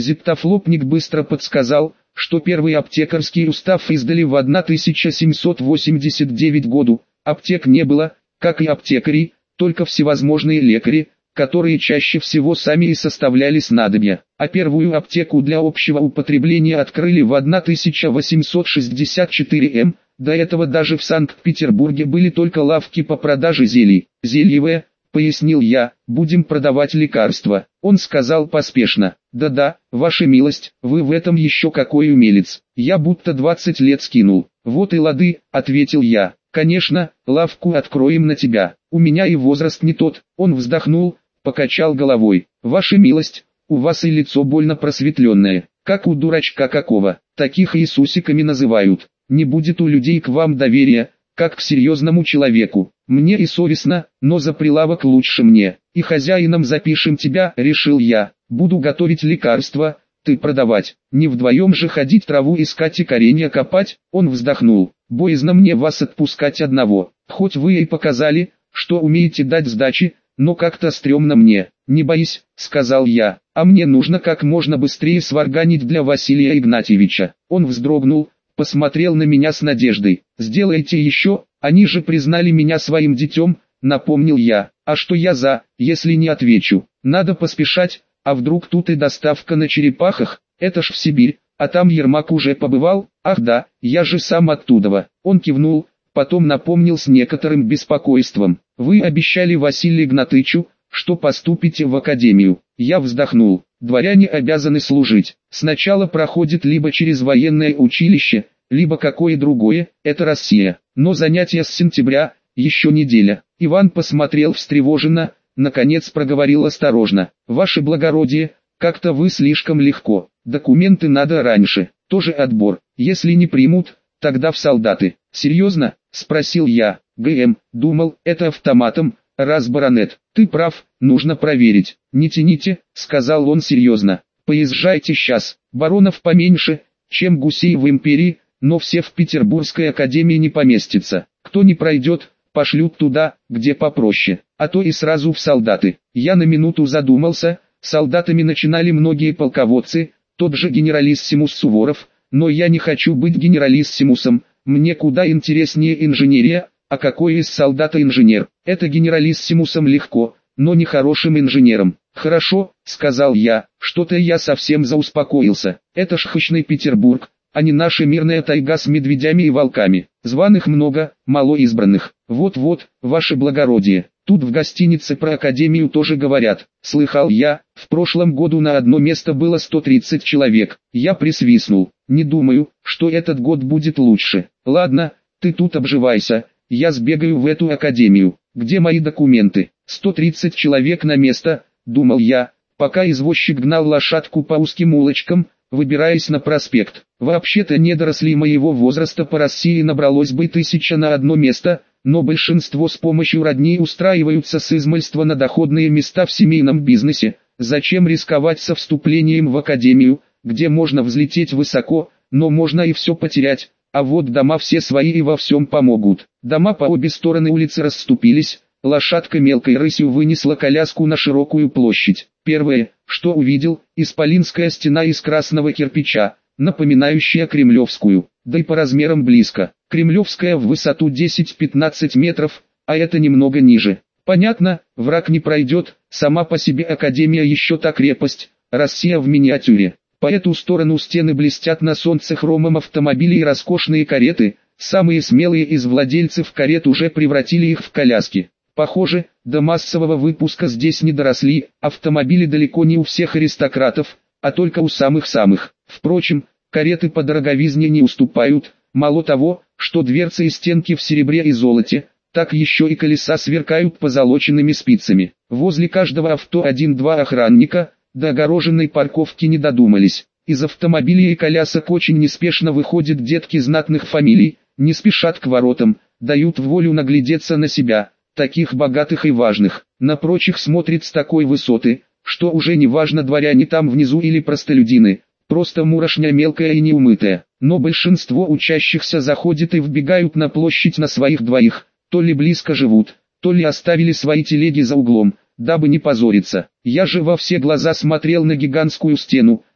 Зиптофлопник быстро подсказал, что первый аптекарский устав издали в 1789 году. Аптек не было, как и аптекарей, только всевозможные лекари, которые чаще всего сами и составляли снадобья. А первую аптеку для общего употребления открыли в 1864 До этого даже в Санкт-Петербурге были только лавки по продаже зелий. «Зельевые», — пояснил я, — «будем продавать лекарства». Он сказал поспешно: «Да-да, ваша милость, вы в этом еще какой умелец». Я будто 20 лет скинул. «Вот и лады», — ответил я. «Конечно, лавку откроем на тебя. У меня и возраст не тот». Он вздохнул, покачал головой. «Ваша милость, у вас и лицо больно просветленное, как у дурачка какого. Таких Иисусиками называют. Не будет у людей к вам доверия, как к серьезному человеку. Мне и совестно, но за прилавок лучше мне. И хозяином запишем тебя», — решил я. «Буду готовить лекарства, ты продавать. Не вдвоем же ходить траву искать и коренья копать». Он вздохнул. «Боязно мне вас отпускать одного. Хоть вы и показали, что умеете дать сдачи, но как-то стрёмно мне». «Не боись», — сказал я, — «а мне нужно как можно быстрее сварганить для Василия Игнатьевича». Он вздрогнул, посмотрел на меня с надеждой. «Сделайте еще, они же признали меня своим детем», — напомнил я. «А что я если не отвечу? Надо поспешать, а вдруг тут и доставка на черепахах, это ж в Сибирь, а там Ермак уже побывал». «Ах да, я же сам оттудова». Он кивнул, потом напомнил с некоторым беспокойством: «Вы обещали Василию Игнатьевичу, что поступите в академию». Я вздохнул. «Дворяне обязаны служить. Сначала проходит либо через военное училище, либо какое другое, это Россия. Но занятия с сентября, еще неделя». Иван посмотрел встревоженно, наконец проговорил осторожно: «Ваше благородие, как-то вы слишком легко. Документы надо раньше. Тоже отбор. Если не примут, тогда в солдаты». «Серьезно?» — спросил я. «ГМ, думал, это автоматом, раз баронет». «Ты прав, нужно проверить». «Не тяните», — сказал он серьезно. «Поезжайте сейчас. Баронов поменьше, чем гусей в империи, но все в Петербургской академии не поместятся. Кто не пройдет, пошлют туда, где попроще, а то и сразу в солдаты». Я на минуту задумался. Солдатами начинали многие полководцы, тот же генералиссимус Суворов, но я не хочу быть генералиссимусом, мне куда интереснее инженерия. А какой из солдата инженер? Это генералиссимусом легко, но не хорошим инженером. «Хорошо», — сказал я, — «что-то я совсем зауспокоился. Это ж хищный Петербург, а не наша мирная тайга с медведями и волками. Званых много, мало избранных. Вот-вот, ваше благородие, тут в гостинице про академию тоже говорят». Слыхал я, в прошлом году на одно место было 130 человек. Я присвистнул. Не думаю, что этот год будет лучше. Ладно, ты тут обживайся, я сбегаю в эту академию. Где мои документы? 130 человек на место, думал я, пока извозчик гнал лошадку по узким улочкам, выбираясь на проспект. Вообще-то недорослей моего возраста по России набралось бы 1000 на одно место, но большинство с помощью родней устраиваются с измальства на доходные места в семейном бизнесе. Зачем рисковать со вступлением в академию, где можно взлететь высоко, но можно и все потерять? А вот дома все свои и во всем помогут. Дома по обе стороны улицы расступились, лошадка мелкой рысью вынесла коляску на широкую площадь. Первое, что увидел, исполинская стена из красного кирпича, напоминающая кремлевскую, да и по размерам близко. Кремлевская в высоту 10-15 метров, а это немного ниже. Понятно, враг не пройдет, сама по себе академия еще та крепость, Россия в миниатюре. По эту сторону стены блестят на солнце хромом автомобили и роскошные кареты, самые смелые из владельцев карет уже превратили их в коляски. Похоже, до массового выпуска здесь не доросли, автомобили далеко не у всех аристократов, а только у самых-самых. Впрочем, кареты по дороговизне не уступают, мало того, что дверцы и стенки в серебре и золоте, так еще и колеса сверкают позолоченными спицами. Возле каждого авто 1-2 охранника, до огороженной парковки не додумались. Из автомобилей и колясок очень неспешно выходят детки знатных фамилий, не спешат к воротам, дают волю наглядеться на себя, таких богатых и важных. На прочих смотрит с такой высоты, что уже не важно, дворяне там внизу или простолюдины, просто мурошня мелкая и неумытая. Но большинство учащихся заходит и вбегают на площадь на своих двоих, то ли близко живут, то ли оставили свои телеги за углом, дабы не позориться. Я же во все глаза смотрел на гигантскую стену,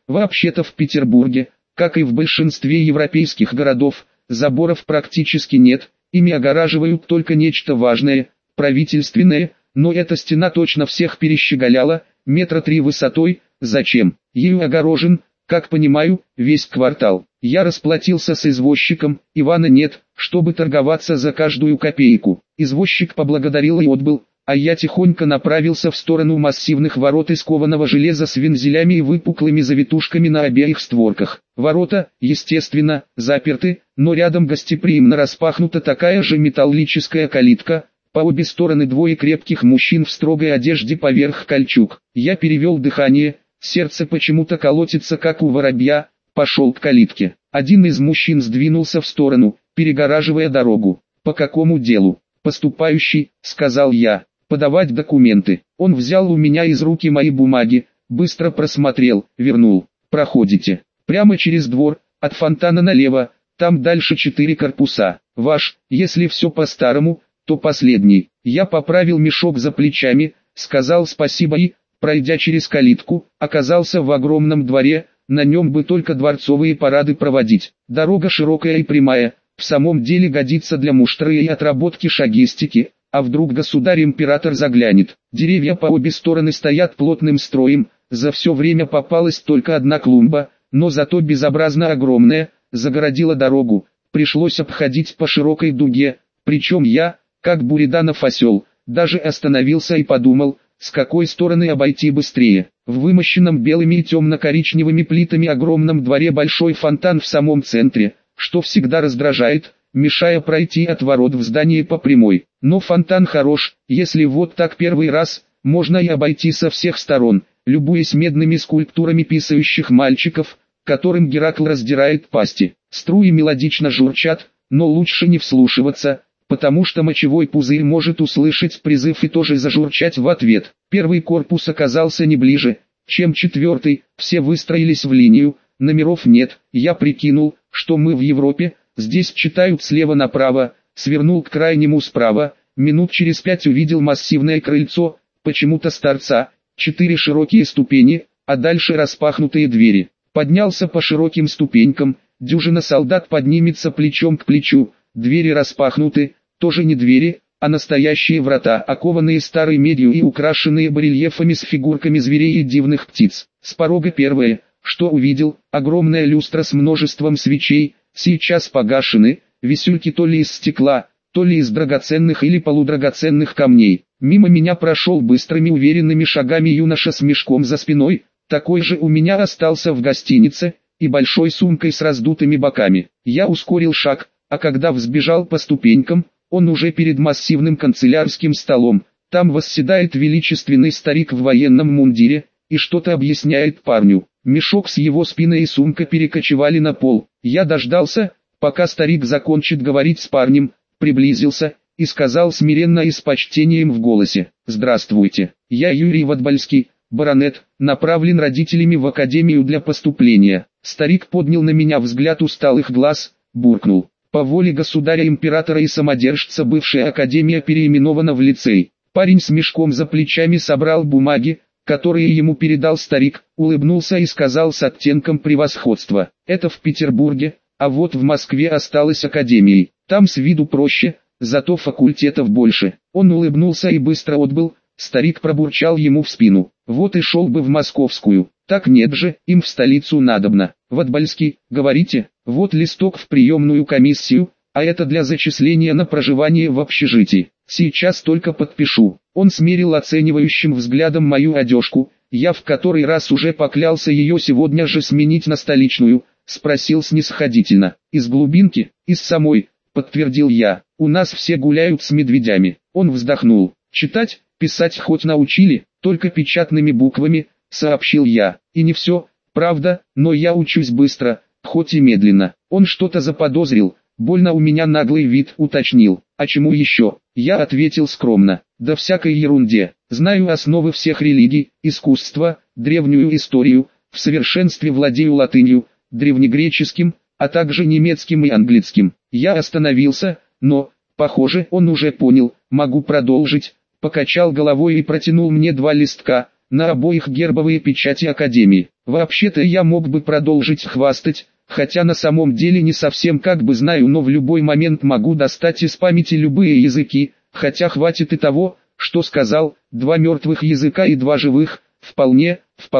Вообще-то в Петербурге, как и в большинстве европейских городов, заборов практически нет, ими огораживают только нечто важное, правительственное, но эта стена точно всех перещеголяла, 3 метра высотой. Зачем? Ею огорожен, как понимаю, весь квартал. Я расплатился с извозчиком, Ивана нет, чтобы торговаться за каждую копейку. Извозчик поблагодарил и отбыл, а я тихонько направился в сторону массивных ворот из кованого железа с вензелями и выпуклыми завитушками на обеих створках. Ворота, естественно, заперты, но рядом гостеприимно распахнута такая же металлическая калитка. По обе стороны двое крепких мужчин в строгой одежде поверх кольчуг. Я перевел дыхание, сердце почему-то колотится как у воробья, пошел к калитке. Один из мужчин сдвинулся в сторону, перегораживая дорогу. «По какому делу?» «Поступающий», — сказал я. «Подавать документы». Он взял у меня из руки мои бумаги, быстро просмотрел, вернул. «Проходите. Прямо через двор, от фонтана налево, там дальше 4 корпуса. Ваш, если все по-старому, то последний». Я поправил мешок за плечами, сказал спасибо и, пройдя через калитку, оказался в огромном дворе. На нем бы только дворцовые парады проводить. Дорога широкая и прямая, в самом деле годится для муштры и отработки шагистики, а вдруг государь-император заглянет. Деревья по обе стороны стоят плотным строем, за все время попалась только одна клумба, но зато безобразно огромная, загородила дорогу, пришлось обходить по широкой дуге, причем я, как Буриданов осел, даже остановился и подумал, с какой стороны обойти быстрее. В вымощенном белыми и темно-коричневыми плитами огромном дворе большой фонтан в самом центре, что всегда раздражает, мешая пройти от ворот в здание по прямой. Но фонтан хорош, если вот так первый раз, можно и обойти со всех сторон, любуясь медными скульптурами писающих мальчиков, которым Геракл раздирает пасти. Струи мелодично журчат, но лучше не вслушиваться, потому что мочевой пузырь может услышать призыв и тоже зажурчать в ответ. Первый корпус оказался не ближе, чем 4-й, все выстроились в линию, номеров нет. Я прикинул, что мы в Европе, здесь читают слева направо, свернул к крайнему справа, минут через 5 увидел массивное крыльцо, почему-то с торца, 4 широкие ступени, а дальше распахнутые двери. Поднялся по широким ступенькам, дюжина солдат поднимется плечом к плечу. Двери распахнуты, тоже не двери, а настоящие врата, окованные старой медью и украшенные барельефами с фигурками зверей и дивных птиц. С порога первое, что увидел, огромная люстра с множеством свечей, сейчас погашены, висюльки то ли из стекла, то ли из драгоценных или полудрагоценных камней. Мимо меня прошел быстрыми уверенными шагами юноша с мешком за спиной, такой же у меня остался в гостинице, и большой сумкой с раздутыми боками. Я ускорил шаг, а когда взбежал по ступенькам, он уже перед массивным канцелярским столом. Там восседает величественный старик в военном мундире, и что-то объясняет парню. Мешок с его спины и сумка перекочевали на пол. Я дождался, пока старик закончит говорить с парнем, приблизился, и сказал смиренно и с почтением в голосе: «Здравствуйте, я Юрий Ватбальский, баронет, направлен родителями в академию для поступления». Старик поднял на меня взгляд усталых глаз, буркнул: «По воле государя-императора и самодержца бывшая академия переименована в лицей». Парень с мешком за плечами собрал бумаги, которые ему передал старик, улыбнулся и сказал с оттенком превосходства: «Это в Петербурге, а вот в Москве осталась академией. Там с виду проще, зато факультетов больше». Он улыбнулся и быстро отбыл. Старик пробурчал ему в спину: «Вот и шел бы в московскую». «Так нет же, им в столицу надобно». «Ватбальский, говорите, вот листок в приемную комиссию, а это для зачисления на проживание в общежитии. Сейчас только подпишу». Он смерил оценивающим взглядом мою одежку, я в который раз уже поклялся ее сегодня же сменить на столичную, спросил снисходительно: «Из глубинки?» «Из самой», подтвердил я, «у нас все гуляют с медведями». Он вздохнул: «Читать, писать хоть научили?» «Только печатными буквами», сообщил я. «И не все, правда, но я учусь быстро, хоть и медленно». Он что-то заподозрил, больно у меня наглый вид, уточнил: «А чему еще?» Я ответил скромно: «Да всякой ерунде. Знаю основы всех религий, искусства, древнюю историю, в совершенстве владею латынью, древнегреческим, а также немецким и английским». Я остановился, но, похоже, он уже понял, могу продолжить. Покачал головой и протянул мне 2 листка, на обоих гербовые печати Академии. Вообще-то я мог бы продолжить хвастать, хотя на самом деле не совсем как бы знаю, но в любой момент могу достать из памяти любые языки, хотя хватит и того, что сказал, 2 мертвых языка и 2 живых, вполне.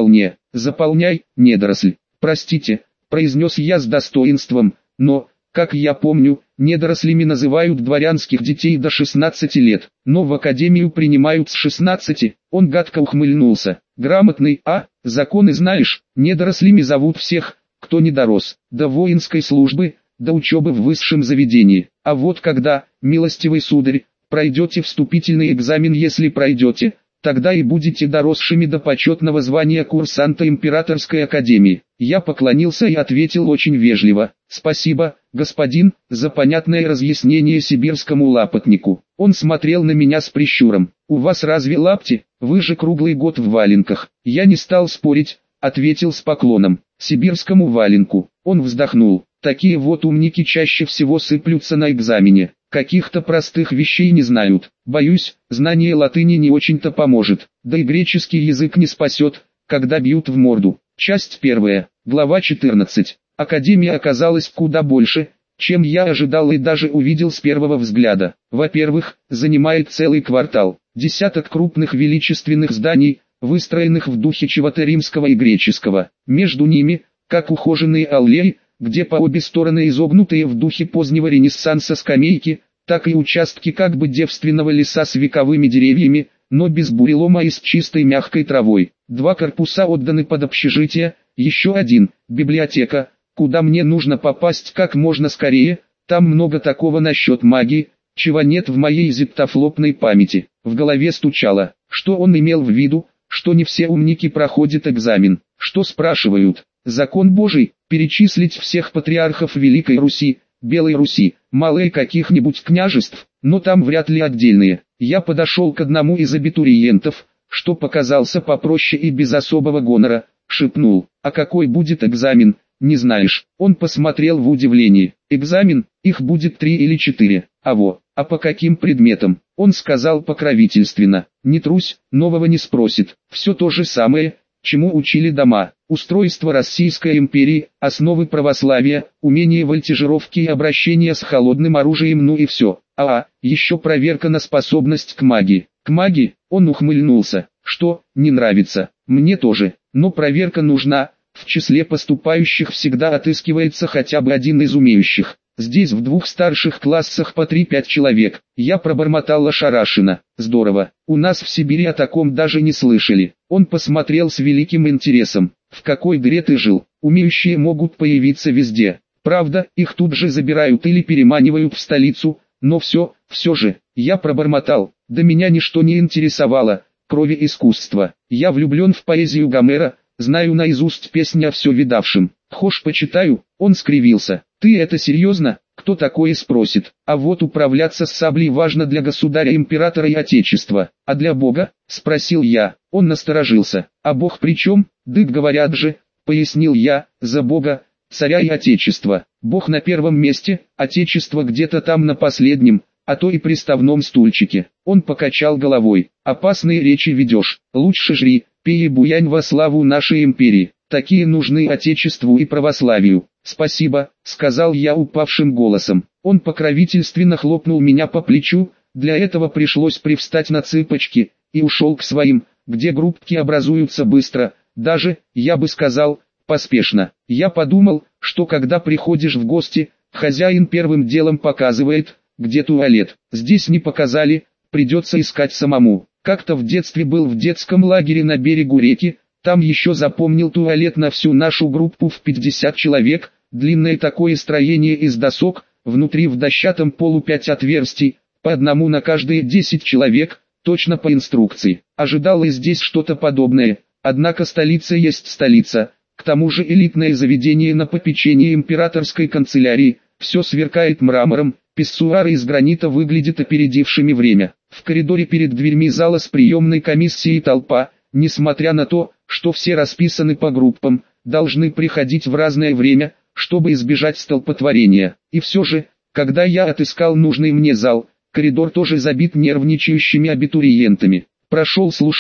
Заполняй, недоросль. Простите, произнес я с достоинством, но, как я помню, недорослями называют дворянских детей до 16 лет, но в академию принимают с 16, он гадко ухмыльнулся. Грамотный, законы знаешь, недорослями зовут всех, кто не дорос, до воинской службы, до учебы в высшем заведении. А вот когда, милостивый сударь, пройдете вступительный экзамен, если пройдете, тогда и будете доросшими до почетного звания курсанта Императорской Академии. Я поклонился и ответил очень вежливо: «Спасибо, господин, за понятное разъяснение сибирскому лапотнику». Он смотрел на меня с прищуром. «У вас разве лапти? Вы же круглый год в валенках». Я не стал спорить, ответил с поклоном: «Сибирскому валенку». Он вздохнул. «Такие вот умники чаще всего сыплются на экзамене. Каких-то простых вещей не знают. Боюсь, знание латыни не очень-то поможет, да и греческий язык не спасет, когда бьют в морду». Часть 1, глава 14. Академия оказалась куда больше, чем я ожидал и даже увидел с первого взгляда. Во-первых, занимает целый квартал, десяток крупных величественных зданий, выстроенных в духе чего-то римского и греческого. Между ними, как ухоженные аллеи, где по обе стороны изогнутые в духе позднего Ренессанса скамейки, так и участки как бы девственного леса с вековыми деревьями, но без бурелома и с чистой мягкой травой. 2 корпуса отданы под общежитие, еще один – библиотека, куда мне нужно попасть как можно скорее. Там много такого насчет магии, чего нет в моей зиптофлопной памяти. В голове стучало, что он имел в виду, что не все умники проходят экзамен. Что спрашивают? Закон Божий, перечислить всех патриархов Великой Руси, Белой Руси, малые каких-нибудь княжеств, но там вряд ли отдельные. Я подошел к одному из абитуриентов, что показался попроще и без особого гонора, шепнул: «А какой будет экзамен, не знаешь?» Он посмотрел в удивлении. «Экзамен, их будет 3 или 4, а по каким предметам?» Он сказал покровительственно: «Не трусь, нового не спросит, все то же самое, чему учили дома. Устройство Российской империи, основы православия, умение вольтежировки и обращения с холодным оружием, ну и все. Еще проверка на способность к магии». «К магии?» — он ухмыльнулся. «Что, не нравится? Мне тоже, но проверка нужна, в числе поступающих всегда отыскивается хотя бы один из умеющих. Здесь в 2 старших классах по 3-5 человек». Я пробормотал ошарашенно. «Здорово, у нас в Сибири о таком даже не слышали». Он посмотрел с великим интересом. «В какой дыре ты жил? Умеющие могут появиться везде. Правда, их тут же забирают или переманивают в столицу, но все же». Я пробормотал: «Да меня ничто не интересовало, кроме искусства. Я влюблен в поэзию Гомера, знаю наизусть песни о все видавшем. Хошь почитаю?» Он скривился. «Ты это серьезно? Кто такое спросит? А вот управляться с саблей важно для государя, императора и отечества. А для Бога?» — спросил я. Он насторожился. «А Бог при чем? Дык говорят же», — пояснил я, — «за Бога, царя и отечества. Бог на первом месте, отечество где-то там на последнем, а то и приставном стульчике». Он покачал головой. «Опасные речи ведешь, лучше жри, пей и буянь во славу нашей империи. Такие нужны отечеству и православию». «Спасибо», — сказал я упавшим голосом. Он покровительственно хлопнул меня по плечу, для этого пришлось привстать на цыпочки, и ушел к своим, где группки образуются быстро, даже, я бы сказал, поспешно. Я подумал, что когда приходишь в гости, хозяин первым делом показывает, где туалет. Здесь не показали, придется искать самому. Как-то в детстве был в детском лагере на берегу реки, там еще запомнил туалет на всю нашу группу в 50 человек, длинное такое строение из досок, внутри в дощатом полу 5 отверстий, по одному на каждые 10 человек, точно по инструкции. Ожидал и здесь что-то подобное, однако столица есть столица, к тому же элитное заведение на попечении императорской канцелярии, все сверкает мрамором, писсуары из гранита выглядят опередившими время. В коридоре перед дверьми зала с приемной комиссией толпа, несмотря на то, что все расписаны по группам, должны приходить в разное время, чтобы избежать столпотворения. И все же, когда я отыскал нужный мне зал, коридор тоже забит нервничающими абитуриентами. Прошел слушок,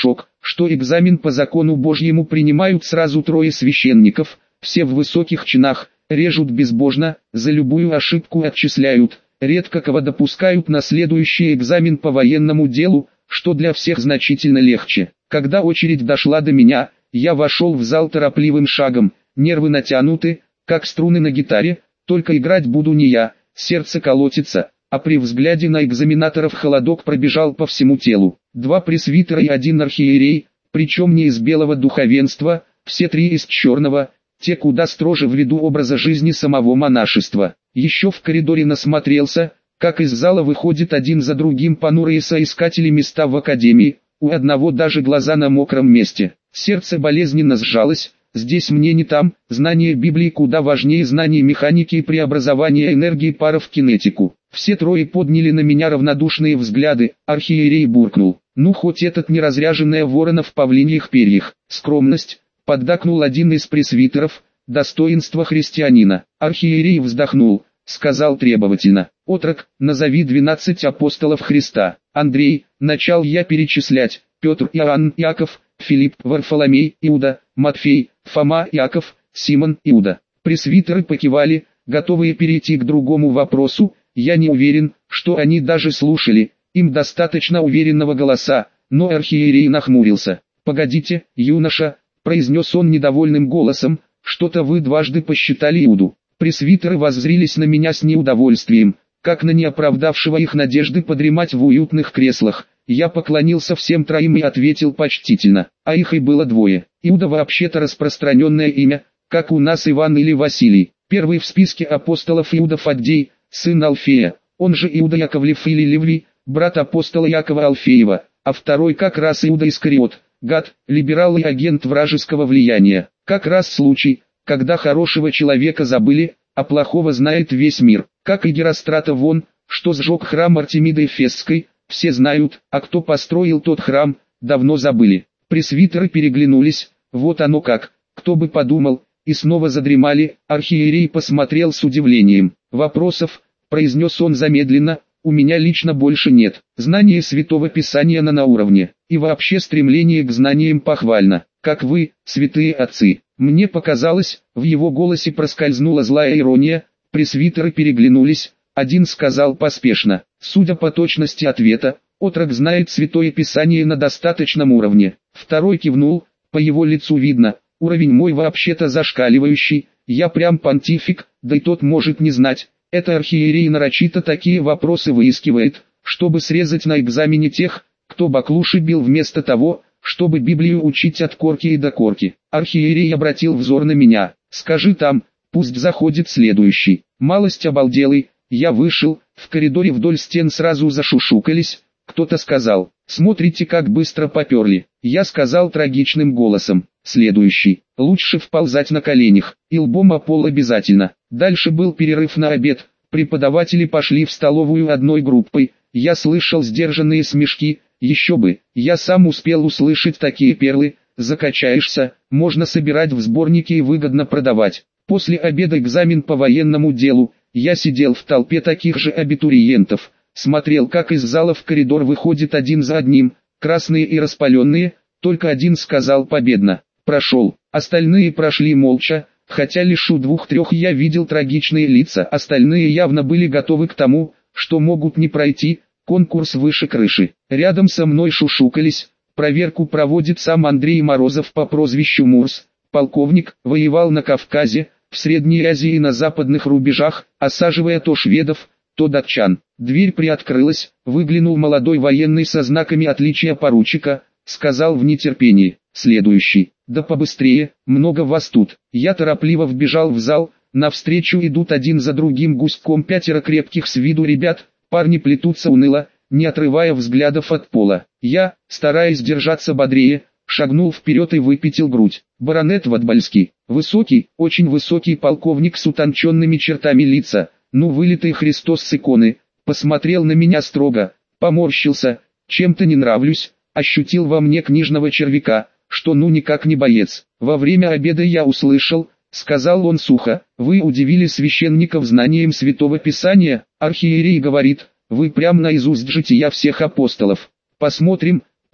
что экзамен по закону Божьему принимают сразу 3 священников, все в высоких чинах, режут безбожно, за любую ошибку отчисляют, редко кого допускают на следующий экзамен по военному делу, что для всех значительно легче. Когда очередь дошла до меня, я вошел в зал торопливым шагом, нервы натянуты, как струны на гитаре, только играть буду не я, сердце колотится, а при взгляде на экзаменаторов холодок пробежал по всему телу. 2 пресвитера и 1 архиерей, причем не из белого духовенства, все 3 из черного, те куда строже ввиду образа жизни самого монашества. Еще в коридоре насмотрелся, как из зала выходит один за другим понурые соискатели места в академии, у одного даже глаза на мокром месте. Сердце болезненно сжалось, здесь мне не там, знание Библии куда важнее знаний механики и преобразования энергии пара в кинетику. Все 3 подняли на меня равнодушные взгляды, архиерей буркнул: «Ну хоть этот неразряженная ворона в павлиньих перьях, скромность», поддакнул один из пресвитеров, «достоинство христианина». Архиерей вздохнул, сказал требовательно: «Отрок, назови 12 апостолов Христа». «Андрей», начал я перечислять, «Петр, Иоанн, Иаков, Филипп, Варфоломей, Иуда, Матфей, Фома, Иаков, Симон, Иуда». Пресвитеры покивали, готовые перейти к другому вопросу. Я не уверен, что они даже слушали, им достаточно уверенного голоса, но архиерей нахмурился. «Погодите, юноша», произнес он недовольным голосом, «что-то вы дважды посчитали Иуду». Пресвитеры воззрились на меня с неудовольствием, как на неоправдавшего их надежды подремать в уютных креслах. Я поклонился всем 3 и ответил почтительно: «А их и было 2. Иуда вообще-то распространенное имя, как у нас Иван или Василий. Первый в списке апостолов Иуда Фаддей, сын Алфея, он же Иуда Яковлев или Ливий, брат апостола Якова Алфеева, а второй как раз Иуда Искариот, гад, либерал и агент вражеского влияния. Как раз случай, когда хорошего человека забыли, а плохого знает весь мир, как и Герострата вон, что сжег храм Артемиды Эфесской, все знают, а кто построил тот храм, давно забыли». Пресвитеры переглянулись, вот оно как, кто бы подумал, и снова задремали. Архиерей посмотрел с удивлением. «Вопросов», произнес он замедленно, «у меня лично больше нет. Знание Святого Писания на уровне, и вообще стремление к знаниям похвально, как вы, святые отцы». Мне показалось, в его голосе проскользнула злая ирония. Пресвитеры переглянулись, один сказал поспешно: «Судя по точности ответа, отрок знает Святое Писание на достаточном уровне». Второй кивнул, по его лицу видно, уровень мой вообще-то зашкаливающий, я прям понтифик, да и тот может не знать. Это архиерей нарочито такие вопросы выискивает, чтобы срезать на экзамене тех, кто баклуши бил вместо того, чтобы Библию учить от корки и до корки. Архиерей обратил взор на меня: «Скажи там, пусть заходит следующий». Малость обалделый, я вышел, в коридоре вдоль стен сразу зашушукались, кто-то сказал: «Смотрите, как быстро поперли». Я сказал трагичным голосом: «Следующий, лучше вползать на коленях, и лбом о пол обязательно». Дальше был перерыв на обед, преподаватели пошли в столовую одной группой, я слышал сдержанные смешки. Еще бы, я сам успел услышать такие перлы: «Закачаешься, можно собирать в сборники и выгодно продавать». После обеда экзамен по военному делу, я сидел в толпе таких же абитуриентов, смотрел, как из зала в коридор выходит один за одним, красные и распаленные, только один сказал победно: «Прошел». Остальные прошли молча, хотя лишь у 2-3 я видел трагичные лица, остальные явно были готовы к тому, что могут не пройти. Конкурс выше крыши. Рядом со мной шушукались. Проверку проводит сам Андрей Морозов по прозвищу Мурс. Полковник, воевал на Кавказе, в Средней Азии и на западных рубежах, осаживая то шведов, то датчан. Дверь приоткрылась, выглянул молодой военный со знаками отличия поручика, сказал в нетерпении: «Следующий». «Да побыстрее, много вас тут». Я торопливо вбежал в зал, навстречу идут один за другим гуськом 5 крепких с виду ребят. Парни плетутся уныло, не отрывая взглядов от пола. Я, стараясь держаться бодрее, шагнул вперед и выпятил грудь. Баронет Ватбальский, высокий, очень высокий полковник с утонченными чертами лица, ну вылитый Христос с иконы, посмотрел на меня строго, поморщился: «Чем-то не нравлюсь», ощутил во мне книжного червяка, что ну никак не боец. Во время обеда я услышал, сказал он сухо: «Вы удивили священников знанием Святого Писания». Архиерей говорит: «Вы прям наизусть жития всех апостолов». «Посмотрим»,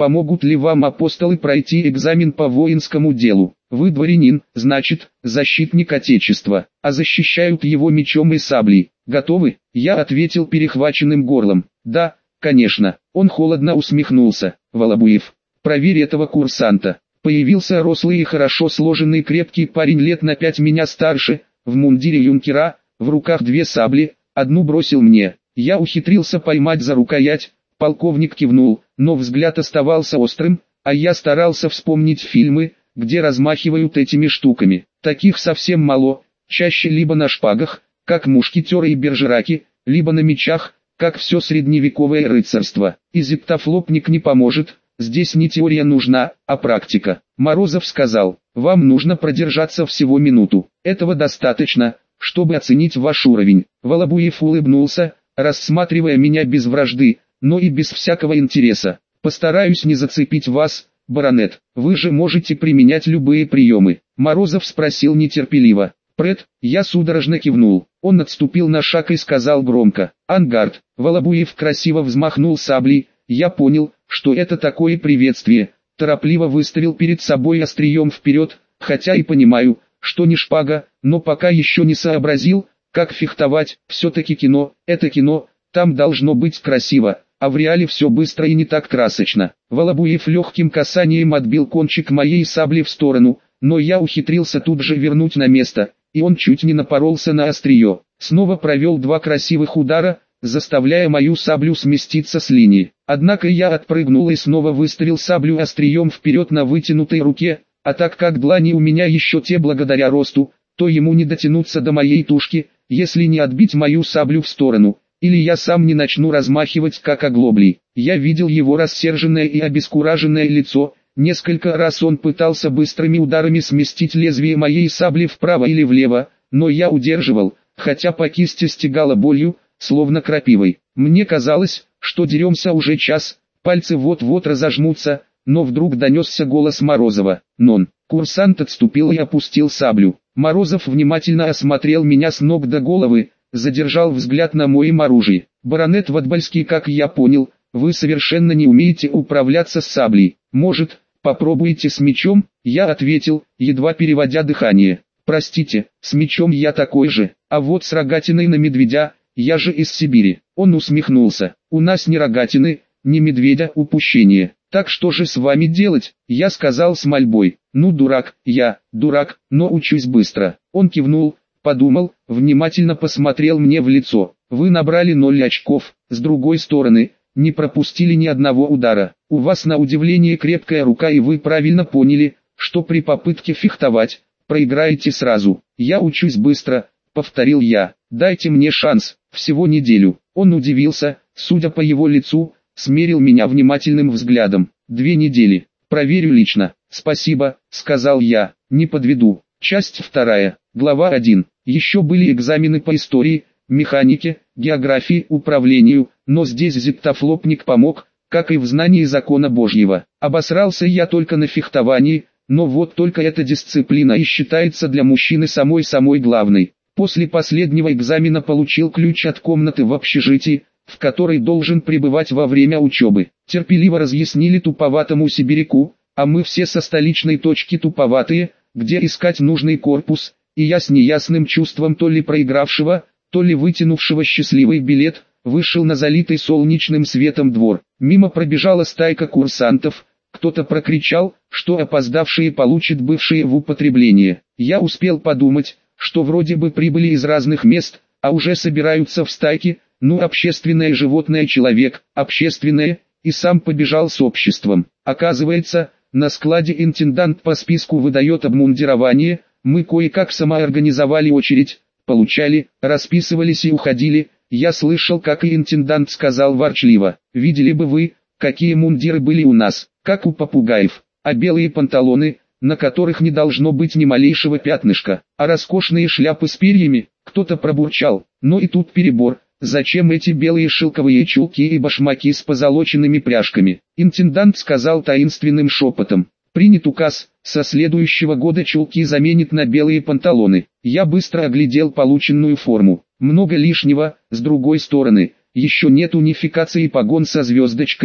помогут ли вам апостолы пройти экзамен по воинскому делу. Вы дворянин, значит, защитник Отечества, а защищают его мечом и саблей. Готовы? Я ответил перехваченным горлом. Да, конечно. Он холодно усмехнулся. Волобуев, проверь этого курсанта. Появился рослый и хорошо сложенный крепкий парень лет на 5 меня старше, в мундире юнкера, в руках 2 сабли, одну бросил мне. Я ухитрился поймать за рукоять, полковник кивнул, но взгляд оставался острым, а я старался вспомнить фильмы, где размахивают этими штуками. Таких совсем мало, чаще либо на шпагах, как мушкетеры и бержераки, либо на мечах, как все средневековое рыцарство. И зиптофлопник не поможет. Здесь не теория нужна, а практика. Морозов сказал, вам нужно продержаться всего минуту. Этого достаточно, чтобы оценить ваш уровень. Волобуев улыбнулся, рассматривая меня без вражды, но и без всякого интереса. Постараюсь не зацепить вас, баронет. Вы же можете применять любые приемы. Морозов спросил нетерпеливо. Пред, я судорожно кивнул. Он отступил на шаг и сказал громко. Ангард. Волобуев красиво взмахнул саблей. Я понял, что это такое приветствие, торопливо выставил перед собой острием вперед, хотя и понимаю, что не шпага, но пока еще не сообразил, как фехтовать. Все-таки кино, это кино, там должно быть красиво, а в реале все быстро и не так красочно. Волобуев легким касанием отбил кончик моей сабли в сторону, но я ухитрился тут же вернуть на место, и он чуть не напоролся на острие. Снова провел 2 красивых удара, заставляя мою саблю сместиться с линии. Однако я отпрыгнул и снова выставил саблю острием вперед на вытянутой руке, а так как длани у меня еще те благодаря росту, то ему не дотянуться до моей тушки, если не отбить мою саблю в сторону, или я сам не начну размахивать как оглоблей. Я видел его рассерженное и обескураженное лицо, несколько раз он пытался быстрыми ударами сместить лезвие моей сабли вправо или влево, но я удерживал, хотя по кисти стегало болью, словно крапивой. Мне казалось, что деремся уже час, пальцы вот-вот разожмутся, но вдруг донесся голос Морозова. «Нон». Курсант отступил и опустил саблю. Морозов внимательно осмотрел меня с ног до головы, задержал взгляд на моем оружии. «Баронет Ватбальский, как я понял, вы совершенно не умеете управляться с саблей. Может, попробуете с мечом?» Я ответил, едва переводя дыхание. «Простите, с мечом я такой же, а вот с рогатиной на медведя, я же из Сибири». Он усмехнулся. «У нас ни рогатины, ни медведя, упущение. Так что же с вами делать?» Я сказал с мольбой. «Ну дурак, я, дурак, но учусь быстро». Он кивнул, подумал, внимательно посмотрел мне в лицо. «Вы набрали 0 очков, с другой стороны, не пропустили ни одного удара. У вас на удивление крепкая рука и вы правильно поняли, что при попытке фехтовать, проиграете сразу. Я учусь быстро», повторил я. «Дайте мне шанс, всего неделю». Он удивился, судя по его лицу, смерил меня внимательным взглядом. 2 недели. Проверю лично. «Спасибо», сказал я, не подведу. Часть 2. Глава 1. Еще были экзамены по истории, механике, географии, управлению, но здесь зиптофлопник помог, как и в знании закона Божьего. Обосрался я только на фехтовании, но вот только эта дисциплина и считается для мужчины самой главной. После последнего экзамена получил ключ от комнаты в общежитии, в которой должен пребывать во время учебы. Терпеливо разъяснили туповатому сибиряку, а мы все со столичной точки туповатые, где искать нужный корпус, и я с неясным чувством то ли проигравшего, то ли вытянувшего счастливый билет, вышел на залитый солнечным светом двор. Мимо пробежала стайка курсантов, кто-то прокричал, что опоздавшие получат бывшие в употребление. Я успел подумать, что вроде бы прибыли из разных мест, а уже собираются в стайки, ну общественное животное человек, общественное, и сам побежал с обществом. Оказывается, на складе интендант по списку выдает обмундирование, мы кое-как самоорганизовали очередь, получали, расписывались и уходили. Я слышал, как и интендант сказал ворчливо: «Видели бы вы, какие мундиры были у нас, как у попугаев, а белые панталоны, на которых не должно быть ни малейшего пятнышка, а роскошные шляпы с перьями». Кто-то пробурчал: «Но и тут перебор, зачем эти белые шелковые чулки и башмаки с позолоченными пряжками?» Интендант сказал таинственным шепотом: «Принят указ, со следующего года чулки заменят на белые панталоны». Я быстро оглядел полученную форму. Много лишнего, с другой стороны, еще нет унификации погон со звездочками,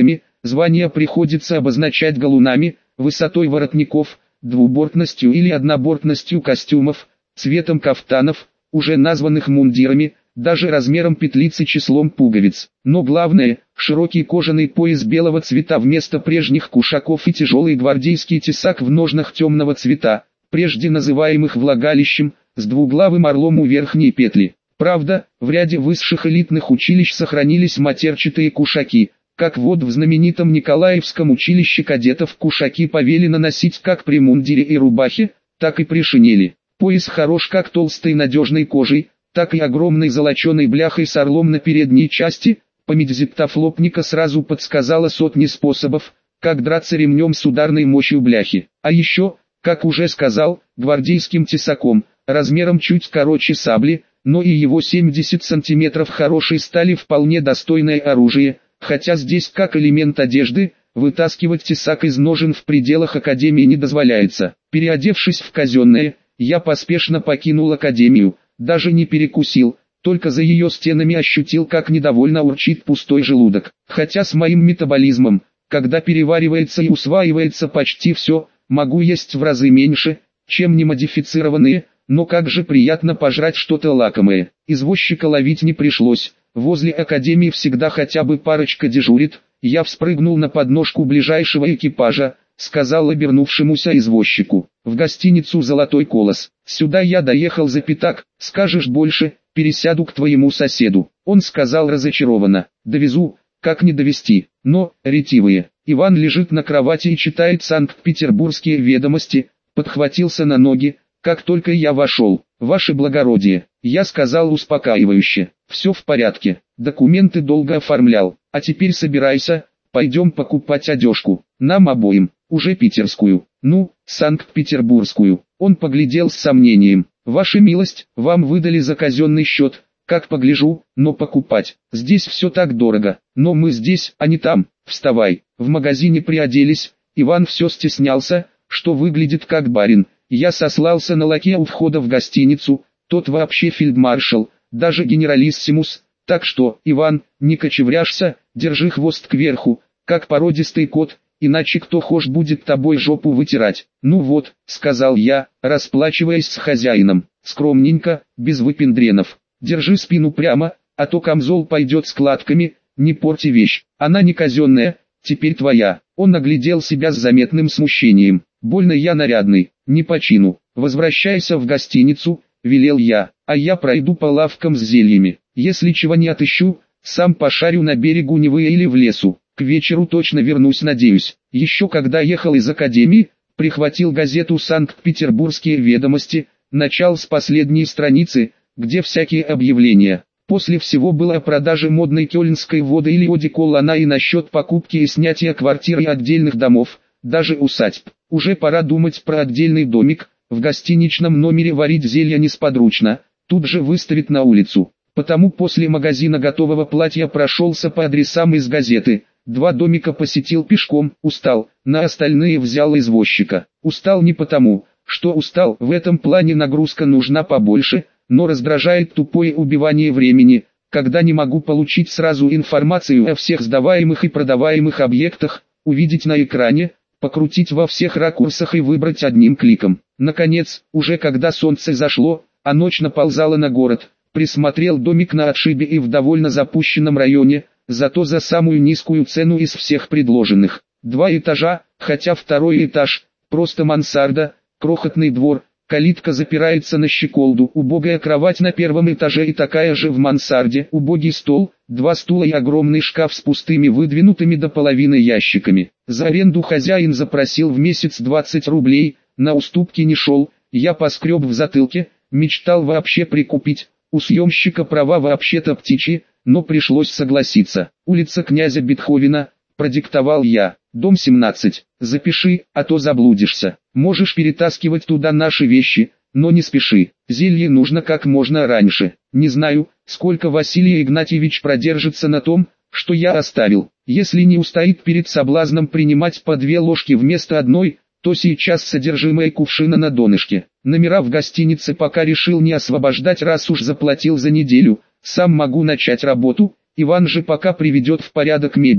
Звания приходится обозначать галунами, высотой воротников, двубортностью или однобортностью костюмов, цветом кафтанов, уже названных мундирами, даже размером петлицы, числом пуговиц. Но главное, широкий кожаный пояс белого цвета вместо прежних кушаков и тяжелый гвардейский тесак в ножнах темного цвета, прежде называемых влагалищем, с двуглавым орлом у верхней петли. Правда, в ряде высших элитных училищ сохранились матерчатые кушаки, как вот в знаменитом Николаевском училище кадетов кушаки повелено носить как при мундире и рубахе, так и при шинели. Пояс хорош как толстой надежной кожей, так и огромной золоченой бляхой с орлом на передней части. Память зиптофлопника сразу подсказала сотни способов, как драться ремнем с ударной мощью бляхи. А еще, как уже сказал, гвардейским тесаком, размером чуть короче сабли, но и его 70 сантиметров хорошей стали вполне достойное оружие, хотя здесь как элемент одежды, вытаскивать тесак из ножен в пределах академии не дозволяется. Переодевшись в казенное, я поспешно покинул академию, даже не перекусил, только за ее стенами ощутил, как недовольно урчит пустой желудок. Хотя с моим метаболизмом, когда переваривается и усваивается почти все, могу есть в разы меньше, чем немодифицированные, но как же приятно пожрать что-то лакомое. Извозчика ловить не пришлось, возле академии всегда хотя бы парочка дежурит. Я вспрыгнул на подножку ближайшего экипажа, сказал обернувшемуся извозчику: в гостиницу «Золотой колос». Сюда я доехал за пятак, скажешь больше, пересяду к твоему соседу. Он сказал разочарованно: довезу, как не довести. Но, ретивые, Иван лежит на кровати и читает Санкт-Петербургские ведомости, подхватился на ноги, как только я вошел. Ваше благородие, я сказал успокаивающе, все в порядке, документы долго оформлял, а теперь собирайся, пойдем покупать одежку, нам обоим, уже питерскую, ну, санкт-петербургскую. Он поглядел с сомнением. Ваша милость, вам выдали за казенный счет, как погляжу, но покупать, здесь все так дорого, но мы здесь, а не там. Вставай. В магазине приоделись, Иван все стеснялся, что выглядит как барин. Я сослался на лакея у входа в гостиницу, тот вообще фельдмаршал, даже генералиссимус, так что, Иван, не кочевряшься, держи хвост кверху, как породистый кот, иначе кто хошь будет тобой жопу вытирать. Ну вот, сказал я, расплачиваясь с хозяином, скромненько, без выпендренов. Держи спину прямо, а то камзол пойдет складками, не порти вещь, она не казенная, теперь твоя. Он оглядел себя с заметным смущением. Больно я нарядный, не по чину. Возвращайся в гостиницу, велел я, а я пройду по лавкам с зельями. Если чего не отыщу, сам пошарю на берегу Невы или в лесу. К вечеру точно вернусь, надеюсь. Еще когда ехал из академии, прихватил газету «Санкт-Петербургские ведомости», начал с последней страницы, где всякие объявления. После всего было о продаже модной кёльнской воды или одеколона и насчет покупки и снятия квартир и отдельных домов, даже усадьб. Уже пора думать про отдельный домик, в гостиничном номере варить зелья несподручно, тут же выставить на улицу. Потому после магазина готового платья прошелся по адресам из газеты, 2 домика посетил пешком, устал, на остальные взял извозчика. Устал не потому, что устал, в этом плане нагрузка нужна побольше, но раздражает тупое убивание времени, когда не могу получить сразу информацию о всех сдаваемых и продаваемых объектах, увидеть на экране, покрутить во всех ракурсах и выбрать одним кликом. Наконец, уже когда солнце зашло, а ночь наползала на город, присмотрел домик на отшибе и в довольно запущенном районе, зато за самую низкую цену из всех предложенных. 2 этажа, хотя второй этаж, просто мансарда, крохотный двор, калитка запирается на щеколду, убогая кровать на первом этаже и такая же в мансарде, убогий стол, 2 стула и огромный шкаф с пустыми выдвинутыми до половины ящиками. За аренду хозяин запросил в месяц 20 рублей, на уступки не шел, я поскреб в затылке, мечтал вообще прикупить, у съемщика права вообще-то птичьи, но пришлось согласиться. Улица князя Бетховена, продиктовал я, дом 17, запиши, а то заблудишься. Можешь перетаскивать туда наши вещи, но не спеши, зелье нужно как можно раньше. Не знаю, сколько Василий Игнатьевич продержится на том, что я оставил. Если не устоит перед соблазном принимать по 2 ложки вместо одной, то сейчас содержимое кувшина на донышке. Номера в гостинице пока решил не освобождать, раз уж заплатил за неделю, сам могу начать работу, Иван же пока приведет в порядок мебель,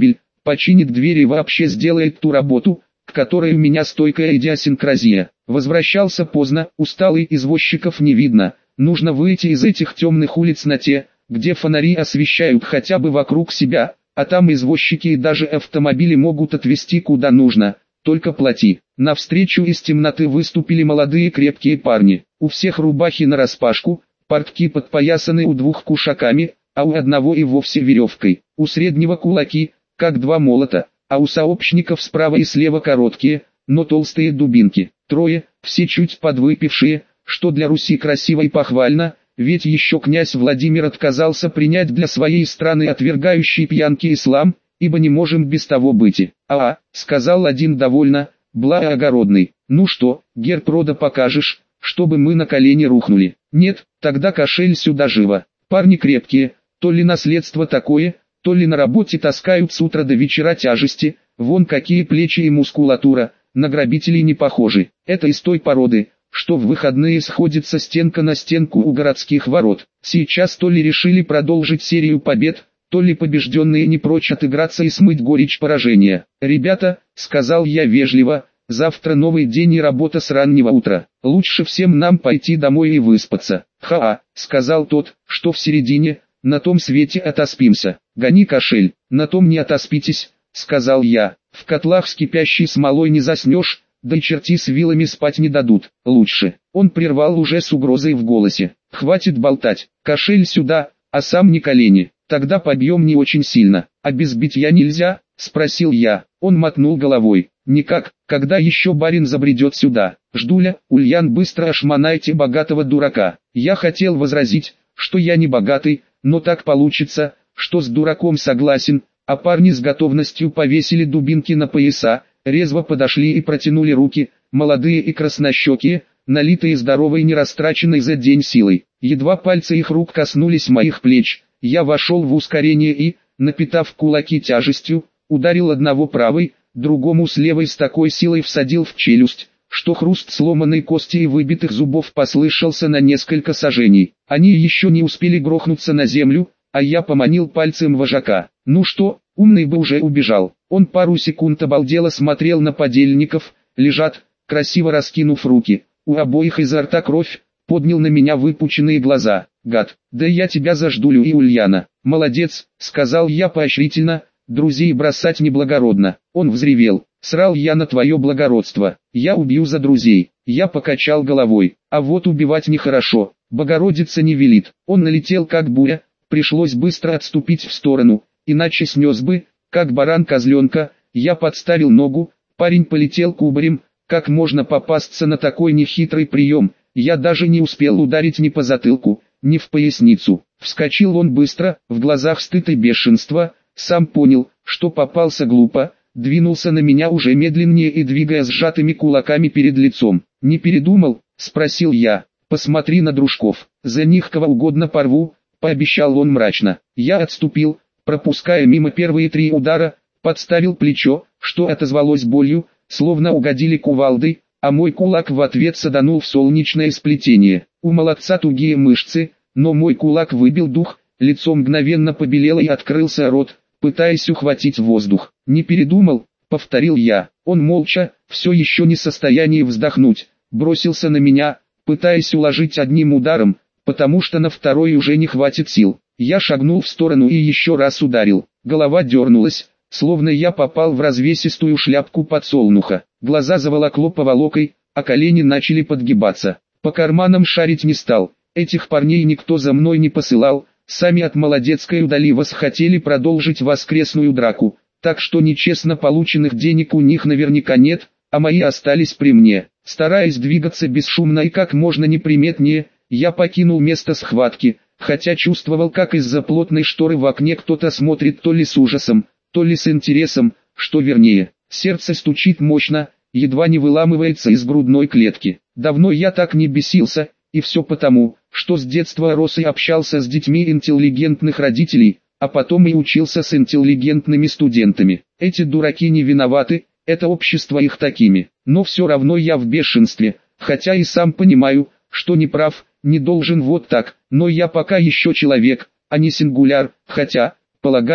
починит двери и вообще сделает ту работу, к которой у меня стойкая идиосинкразия. Возвращался поздно, усталый, извозчиков не видно, нужно выйти из этих темных улиц на те, где фонари освещают хотя бы вокруг себя, а там извозчики и даже автомобили могут отвезти куда нужно, только плати. Навстречу из темноты выступили молодые крепкие парни, у всех рубахи нараспашку, портки подпоясаны у двух кушаками, а у одного и вовсе веревкой, у среднего кулаки, как два молота, а у сообщников справа и слева короткие, но толстые дубинки. Трое, все чуть подвыпившие, что для Руси красиво и похвально, ведь еще князь Владимир отказался принять для своей страны отвергающий пьянки ислам, ибо не можем без того быть. Сказал один довольно, благородный, ну что, герб рода покажешь, чтобы мы на колени рухнули. Нет, тогда кошель сюда живо. Парни крепкие, то ли наследство такое, то ли на работе таскают с утра до вечера тяжести, вон какие плечи и мускулатура, на грабителей не похожи. Это из той породы, что в выходные сходится стенка на стенку у городских ворот. Сейчас то ли решили продолжить серию побед, то ли побежденные не прочь отыграться и смыть горечь поражения. «Ребята», — сказал я вежливо, — «завтра новый день и работа с раннего утра. Лучше всем нам пойти домой и выспаться». Сказал тот, что в середине, на том свете отоспимся. «Гони кошель, на том не отоспитесь», — сказал я. «В котлах с кипящей смолой не заснешь, да и черти с вилами спать не дадут. Лучше». Он прервал уже с угрозой в голосе. «Хватит болтать, кошель сюда, а сам не колени. Тогда побьем не очень сильно». «А без битья нельзя?» — спросил я. Он мотнул головой. «Никак, когда еще барин забредет сюда?» «Ждуля, Ульян, быстро ошмонайте богатого дурака». Я хотел возразить, что я не богатый, но так получится, что с дураком согласен, а парни с готовностью повесили дубинки на пояса, резво подошли и протянули руки, молодые и краснощекие, налитые здоровой нерастраченной за день силой. Едва пальцы их рук коснулись моих плеч, я вошел в ускорение и, напитав кулаки тяжестью, ударил одного правой, другому с левой с такой силой всадил в челюсть, что хруст сломанной кости и выбитых зубов послышался на несколько сажений. Они еще не успели грохнуться на землю, а я поманил пальцем вожака. «Ну что, умный бы уже убежал». Он пару секунд обалдело смотрел на подельников, лежат, красиво раскинув руки, у обоих изо рта кровь, поднял на меня выпученные глаза. «Гад, да я тебя за Ждулю и Ульяна». «Молодец», — сказал я поощрительно, — «друзей бросать неблагородно». Он взревел: «Срал я на твое благородство, я убью за друзей». Я покачал головой: «А вот убивать нехорошо, Богородица не велит». Он налетел как буря, пришлось быстро отступить в сторону, иначе снес бы, как баран козленка. Я подставил ногу, парень полетел кубарем. Как можно попасться на такой нехитрый прием? Я даже не успел ударить ни по затылку, ни в поясницу. Вскочил он быстро, в глазах стыд и бешенство, сам понял, что попался глупо, двинулся на меня уже медленнее и двигая сжатыми кулаками перед лицом. «Не передумал?» — спросил я. «Посмотри на дружков, за них кого угодно порву», — пообещал он мрачно. Я отступил, пропуская мимо первые 3 удара, подставил плечо, что отозвалось болью, словно угодили кувалдой, а мой кулак в ответ саданул в солнечное сплетение. У молодца тугие мышцы, но мой кулак выбил дух, лицо мгновенно побелело и открылся рот, пытаясь ухватить воздух. «Не передумал?» — повторил я. Он молча, все еще не в состоянии вздохнуть, бросился на меня, пытаясь уложить одним ударом, потому что на второй уже не хватит сил. Я шагнул в сторону и еще раз ударил. Голова дернулась, словно я попал в развесистую шляпку подсолнуха. Глаза заволокло поволокой, а колени начали подгибаться. По карманам шарить не стал. Этих парней никто за мной не посылал. Сами от молодецкой удали хотели продолжить воскресную драку. Так что нечестно полученных денег у них наверняка нет, а мои остались при мне. Стараясь двигаться бесшумно и как можно неприметнее, я покинул место схватки, хотя чувствовал, как из-за плотной шторы в окне кто-то смотрит то ли с ужасом, то ли с интересом, что вернее. Сердце стучит мощно, едва не выламывается из грудной клетки. Давно я так не бесился, и все потому, что с детства рос и общался с детьми интеллигентных родителей, а потом и учился с интеллигентными студентами. Эти дураки не виноваты, это общество их такими. Но все равно я в бешенстве, хотя и сам понимаю, что не прав, не должен вот так, но я пока еще человек, а не сингуляр, хотя, полагаю,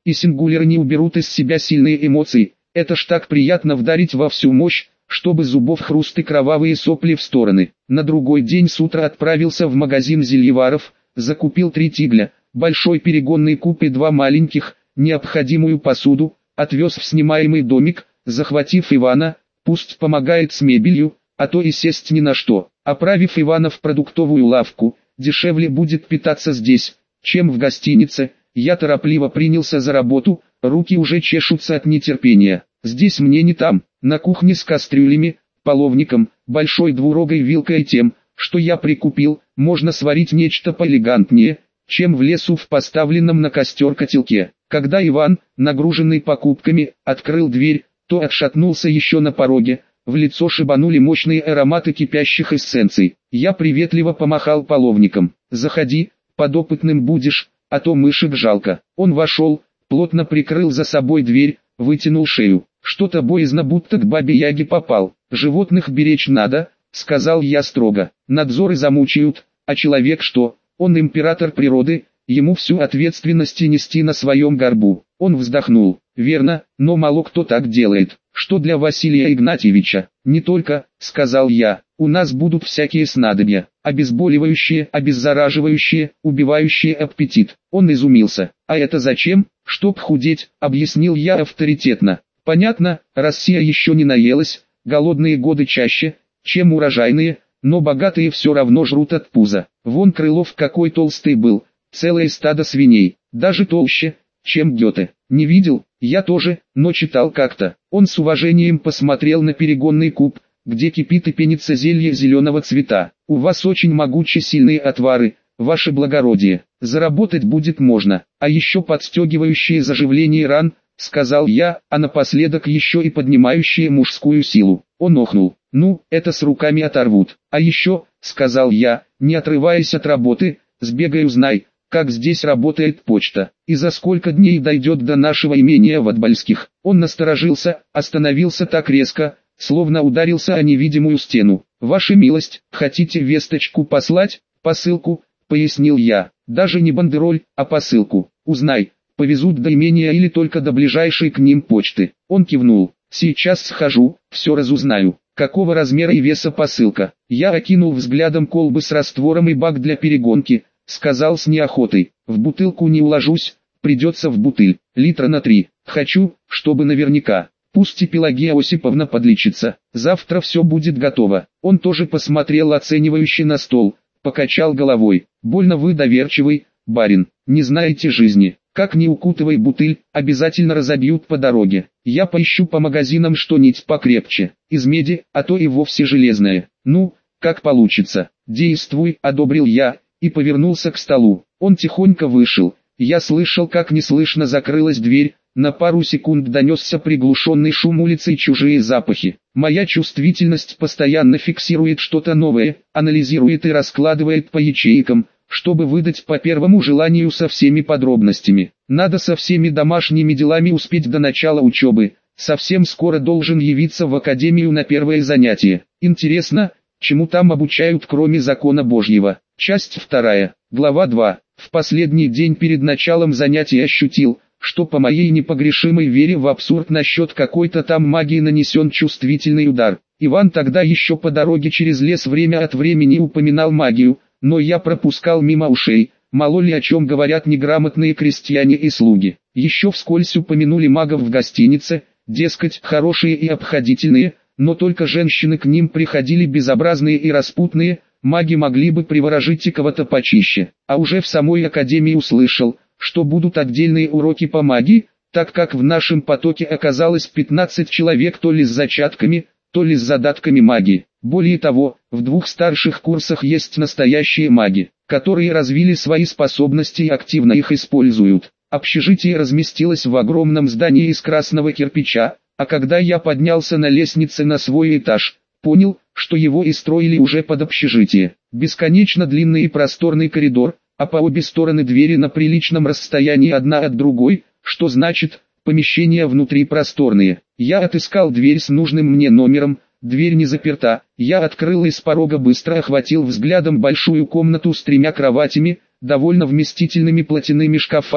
и сингулеры не уберут из себя сильные эмоции. Это ж так приятно вдарить во всю мощь, чтобы зубов хруст и кровавые сопли в стороны. На другой день с утра отправился в магазин зельеваров, закупил 3 тигля, большой перегонный куб и 2 маленьких, необходимую посуду, отвез в снимаемый домик, захватив Ивана, пусть помогает с мебелью, а то и сесть ни на что. Оправив Ивана в продуктовую лавку, дешевле будет питаться здесь, чем в гостинице. Я торопливо принялся за работу, руки уже чешутся от нетерпения. Здесь мне не там, на кухне с кастрюлями, половником, большой двурогой вилкой и тем, что я прикупил, можно сварить нечто поэлегантнее, чем в лесу в поставленном на костер котелке. Когда Иван, нагруженный покупками, открыл дверь, то отшатнулся еще на пороге. В лицо шибанули мощные ароматы кипящих эссенций. Я приветливо помахал половником. «Заходи, подопытным будешь, а то мышек жалко». Он вошел, плотно прикрыл за собой дверь, вытянул шею. «Что-то боязно, будто к бабе-яге попал. Животных беречь надо», — сказал я строго. «Надзоры замучают, а человек что? Он император природы, ему всю ответственность нести на своем горбу». Он вздохнул. «Верно, но мало кто так делает. Что для Василия Игнатьевича?» «Не только», — сказал я, — «у нас будут всякие снадобья, обезболивающие, обеззараживающие, убивающие аппетит». Он изумился. «А это зачем?» «Чтоб худеть», — объяснил я авторитетно. «Понятно, Россия еще не наелась, голодные годы чаще, чем урожайные, но богатые все равно жрут от пуза. Вон Крылов какой толстый был, целое стадо свиней, даже толще, чем Гёте. Не видел? Я тоже, но читал как-то». Он с уважением посмотрел на перегонный куб, где кипит и пенится зелье зеленого цвета. «У вас очень могучие сильные отвары, ваше благородие. Заработать будет можно, а еще подстегивающие заживление ран», — сказал я, «а напоследок еще и поднимающие мужскую силу». Он охнул. «Ну, это с руками оторвут. А еще», — сказал я, не отрываясь от работы, «сбегай узнай, как здесь работает почта, и за сколько дней дойдет до нашего имения в Отбальских». Он насторожился, остановился так резко, словно ударился о невидимую стену. «Ваша милость, хотите весточку послать?» «Посылку», — пояснил я, «даже не бандероль, а посылку. Узнай, повезут до имения или только до ближайшей к ним почты». Он кивнул. «Сейчас схожу, все разузнаю. Какого размера и веса посылка?» Я окинул взглядом колбы с раствором и бак для перегонки, сказал с неохотой. «В бутылку не уложусь, придется в бутыль, литра на 3. Хочу, чтобы наверняка. Пусть и Пелагея Осиповна подлечится. Завтра все будет готово». Он тоже посмотрел оценивающе на стол, покачал головой. «Больно вы доверчивый, барин, не знаете жизни. Как ни укутывай бутыль, обязательно разобьют по дороге. Я поищу по магазинам что-нибудь покрепче, из меди, а то и вовсе железное. Ну, как получится. Действуй», — одобрил я, и повернулся к столу. Он тихонько вышел. Я слышал, как неслышно закрылась дверь, на пару секунд донесся приглушенный шум улицы и чужие запахи. Моя чувствительность постоянно фиксирует что-то новое, анализирует и раскладывает по ячейкам, чтобы выдать по первому желанию со всеми подробностями. Надо со всеми домашними делами успеть до начала учебы. Совсем скоро должен явиться в академию на первое занятие. Интересно, чему там обучают, кроме закона Божьего? Часть 2, глава 2. В последний день перед началом занятий ощутил, что по моей непогрешимой вере в абсурд насчет какой-то там магии нанесен чувствительный удар. Иван тогда еще по дороге через лес время от времени упоминал магию, но я пропускал мимо ушей, мало ли о чем говорят неграмотные крестьяне и слуги. Еще вскользь упомянули магов в гостинице, дескать, хорошие и обходительные, но только женщины к ним приходили безобразные и распутные, маги могли бы приворожить и кого-то почище. А уже в самой академии услышал, что будут отдельные уроки по магии, так как в нашем потоке оказалось 15 человек то ли с зачатками, то ли с задатками магии. Более того, в 2 старших курсах есть настоящие маги, которые развили свои способности и активно их используют. Общежитие разместилось в огромном здании из красного кирпича, а когда я поднялся на лестнице на свой этаж, понял, что его и строили уже под общежитие. Бесконечно длинный и просторный коридор, а по обе стороны двери на приличном расстоянии одна от другой, что значит, помещения внутри просторные. Я отыскал дверь с нужным мне номером, дверь не заперта, я открыл и с порога быстро охватил взглядом большую комнату с 3 кроватями, довольно вместительными платяными шкафами,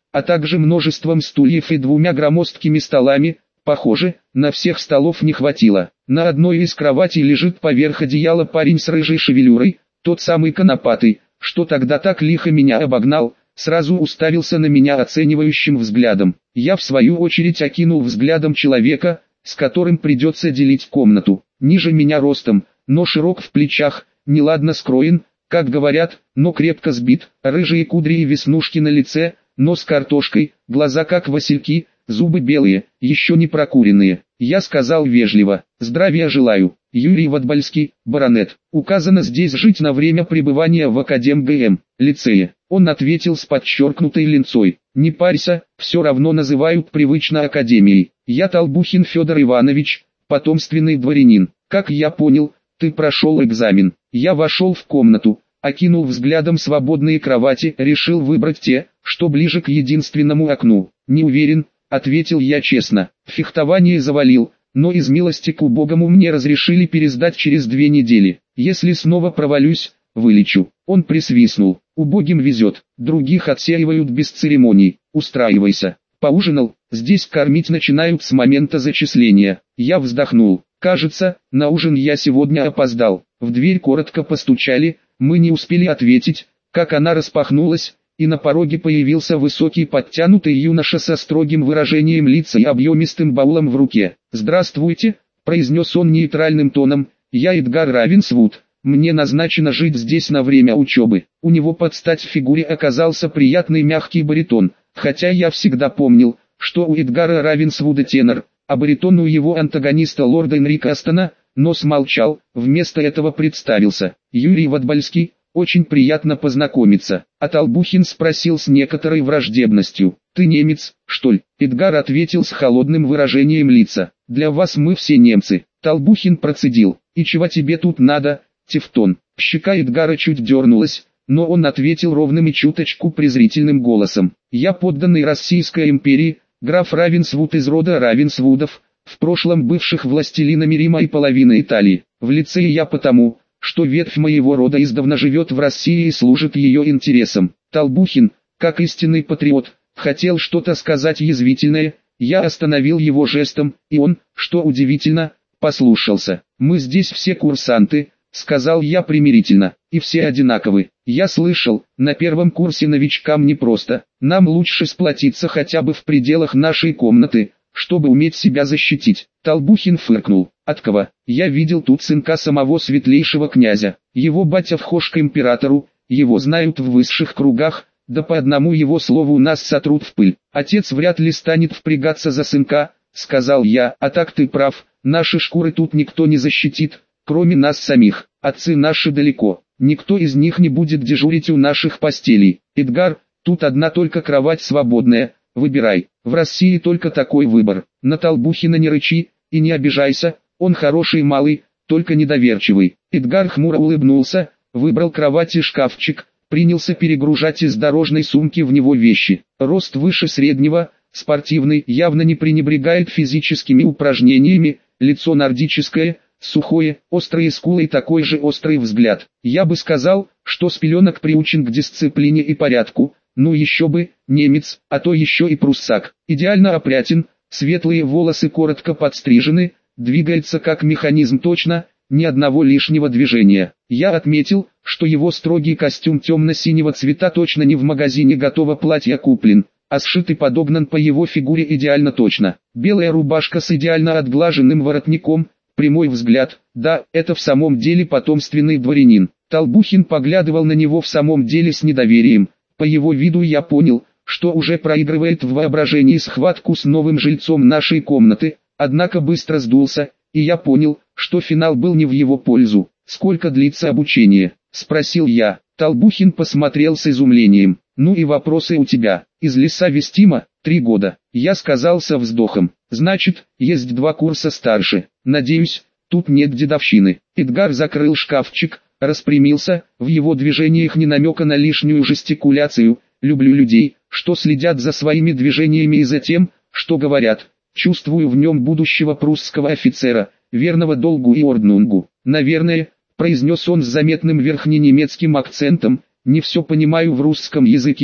а также множеством стульев и 2 громоздкими столами. Похоже, на всех столов не хватило. На одной из кроватей лежит поверх одеяла парень с рыжей шевелюрой, тот самый конопатый, что тогда так лихо меня обогнал, сразу уставился на меня оценивающим взглядом. Я в свою очередь окинул взглядом человека, с которым придется делить комнату. Ниже меня ростом, но широк в плечах, неладно скроен, как говорят, но крепко сбит, рыжие кудри и веснушки на лице, нос картошкой, глаза как васильки, зубы белые, еще не прокуренные. Я сказал вежливо: «Здравия желаю, Юрий Ватбальский, баронет. Указано здесь жить на время пребывания в Академ ГМ, лицее». Он ответил с подчеркнутой линцой: «Не парься, все равно называют привычно Академией. Я Толбухин Федор Иванович, потомственный дворянин. Как я понял, ты прошел экзамен». Я вошел в комнату, окинул взглядом свободные кровати, решил выбрать те, что ближе к единственному окну. «Не уверен», — ответил я честно. «Фехтование завалил, но из милости к убогому мне разрешили пересдать через 2 недели. Если снова провалюсь, вылечу». Он присвистнул. «Убогим везет, других отсеивают без церемоний. Устраивайся». Поужинал, здесь кормить начинают с момента зачисления. Я вздохнул. Кажется, на ужин я сегодня опоздал. В дверь коротко постучали, мы не успели ответить, как она распахнулась, и на пороге появился высокий подтянутый юноша со строгим выражением лица и объемистым баулом в руке. «Здравствуйте», — произнес он нейтральным тоном, — «я Эдгар Равенсвуд. Мне назначено жить здесь на время учебы». У него под стать фигуре оказался приятный мягкий баритон, хотя я всегда помнил, что у Эдгара Равенсвуда тенор, а баритон у его антагониста лорда Энрика Астона, но смолчал, вместо этого представился: «Юрий Ватбальский, очень приятно познакомиться». А Толбухин спросил с некоторой враждебностью: «Ты немец, что ли?» Эдгар ответил с холодным выражением лица: «Для вас мы все немцы». Толбухин процедил: «И чего тебе тут надо, Тевтон?» Щека Эдгара чуть дернулась, но он ответил ровным и чуточку презрительным голосом: «Я подданный Российской империи, граф Равенсвуд из рода Равенсвудов, в прошлом бывших властелинами Рима и половины Италии. В лицее я потому, что ветвь моего рода издавна живет в России и служит ее интересам». Толбухин, как истинный патриот, хотел что-то сказать язвительное, я остановил его жестом, и он, что удивительно, послушался. «Мы здесь все курсанты», — сказал я примирительно, — «и все одинаковы. Я слышал, на первом курсе новичкам непросто. Нам лучше сплотиться хотя бы в пределах нашей комнаты, чтобы уметь себя защитить». Толбухин фыркнул: «От кого? Я видел тут сынка самого светлейшего князя. Его батя вхож к императору, его знают в высших кругах, да по одному его слову нас сотрут в пыль. Отец вряд ли станет впрягаться за сынка», — сказал я. «А так ты прав, наши шкуры тут никто не защитит, кроме нас самих. Отцы наши далеко, никто из них не будет дежурить у наших постелей. Эдгар, тут одна только кровать свободная, выбирай. В России только такой выбор». На Толбухина не рычи и не обижайся, он хороший малый, только недоверчивый. Эдгар хмуро улыбнулся, выбрал кровать и шкафчик, принялся перегружать из дорожной сумки в него вещи. Рост выше среднего, спортивный, явно не пренебрегает физическими упражнениями, лицо нордическое, сухое, острые скулы и такой же острый взгляд. Я бы сказал, что с пеленок приучен к дисциплине и порядку, ну еще бы, немец, а то еще и пруссак. Идеально опрятен, светлые волосы коротко подстрижены, двигается как механизм точно, ни одного лишнего движения. Я отметил, что его строгий костюм темно-синего цвета точно не в магазине готово платья куплен, а сшит и подогнан по его фигуре идеально точно. Белая рубашка с идеально отглаженным воротником, прямой взгляд, да, это в самом деле потомственный дворянин. Толбухин поглядывал на него в самом деле с недоверием. По его виду я понял, что уже проигрывает в воображении схватку с новым жильцом нашей комнаты, однако быстро сдулся, и я понял, что финал был не в его пользу. «Сколько длится обучение?» — спросил я. Толбухин посмотрел с изумлением. «Ну и вопросы у тебя. Из леса Вестима, 3 года». Я сказал со вздохом: «Значит, есть 2 курса старше. Надеюсь, тут нет дедовщины». Эдгар закрыл шкафчик, распрямился, в его движениях ни намека на лишнюю жестикуляцию. «Люблю людей, что следят за своими движениями и за тем, что говорят. Чувствую в нем будущего прусского офицера, верного долгу и орднунгу. Наверное», — произнес он с заметным верхненемецким акцентом, — «не все понимаю в русском языке,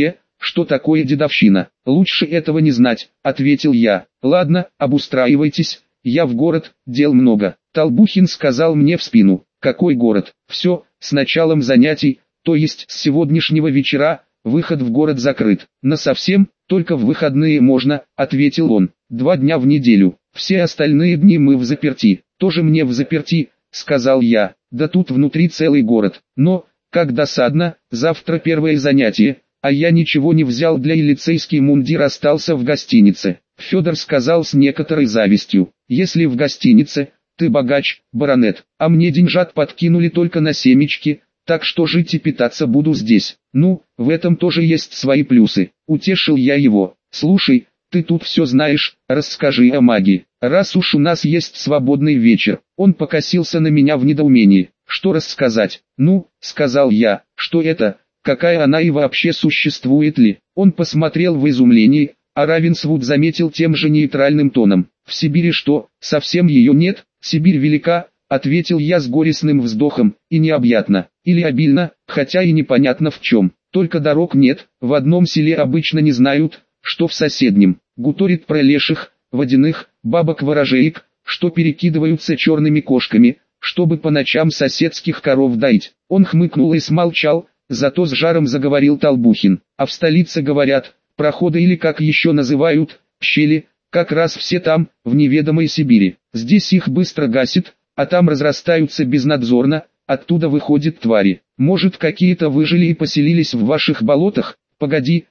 что такое дедовщина. Лучше этого не знать, ответил я. Ладно, обустраивайтесь, я в город, дел много. Толбухин сказал мне в спину. Какой город? Все, с началом занятий, то есть с сегодняшнего вечера, выход в город закрыт. Насовсем, только в выходные можно, ответил он. 2 дня в неделю, все остальные дни мы в заперти. Тоже мне в заперти, сказал я. Да тут внутри целый город. Но, как досадно, завтра первое занятие, а я ничего не взял для лицейский мундир остался в гостинице. Федор сказал с некоторой завистью. Если в гостинице, ты богач, баронет, а мне деньжат подкинули только на семечки, так что жить и питаться буду здесь. Ну, в этом тоже есть свои плюсы. Утешил я его. Слушай, ты тут все знаешь, расскажи о магии. Раз уж у нас есть свободный вечер. Он покосился на меня в недоумении. Что рассказать? Ну, сказал я, что это, какая она и вообще существует ли? Он посмотрел в изумлении, а Равенсвуд заметил тем же нейтральным тоном. В Сибири что, совсем ее нет? Сибирь велика, ответил я с горестным вздохом, и необъятна, или обильно, хотя и непонятно в чем. Только дорог нет, в одном селе обычно не знают, что в соседнем. Гуторит про леших, водяных, бабок-ворожеек, что перекидываются черными кошками, чтобы по ночам соседских коров доить. Он хмыкнул и смолчал, зато с жаром заговорил Толбухин. А в столице говорят, проходы или как еще называют, щели, как раз все там, в неведомой Сибири. Здесь их быстро гасит, а там разрастаются безнадзорно, оттуда выходят твари. Может, какие-то выжили и поселились в ваших болотах? Погоди,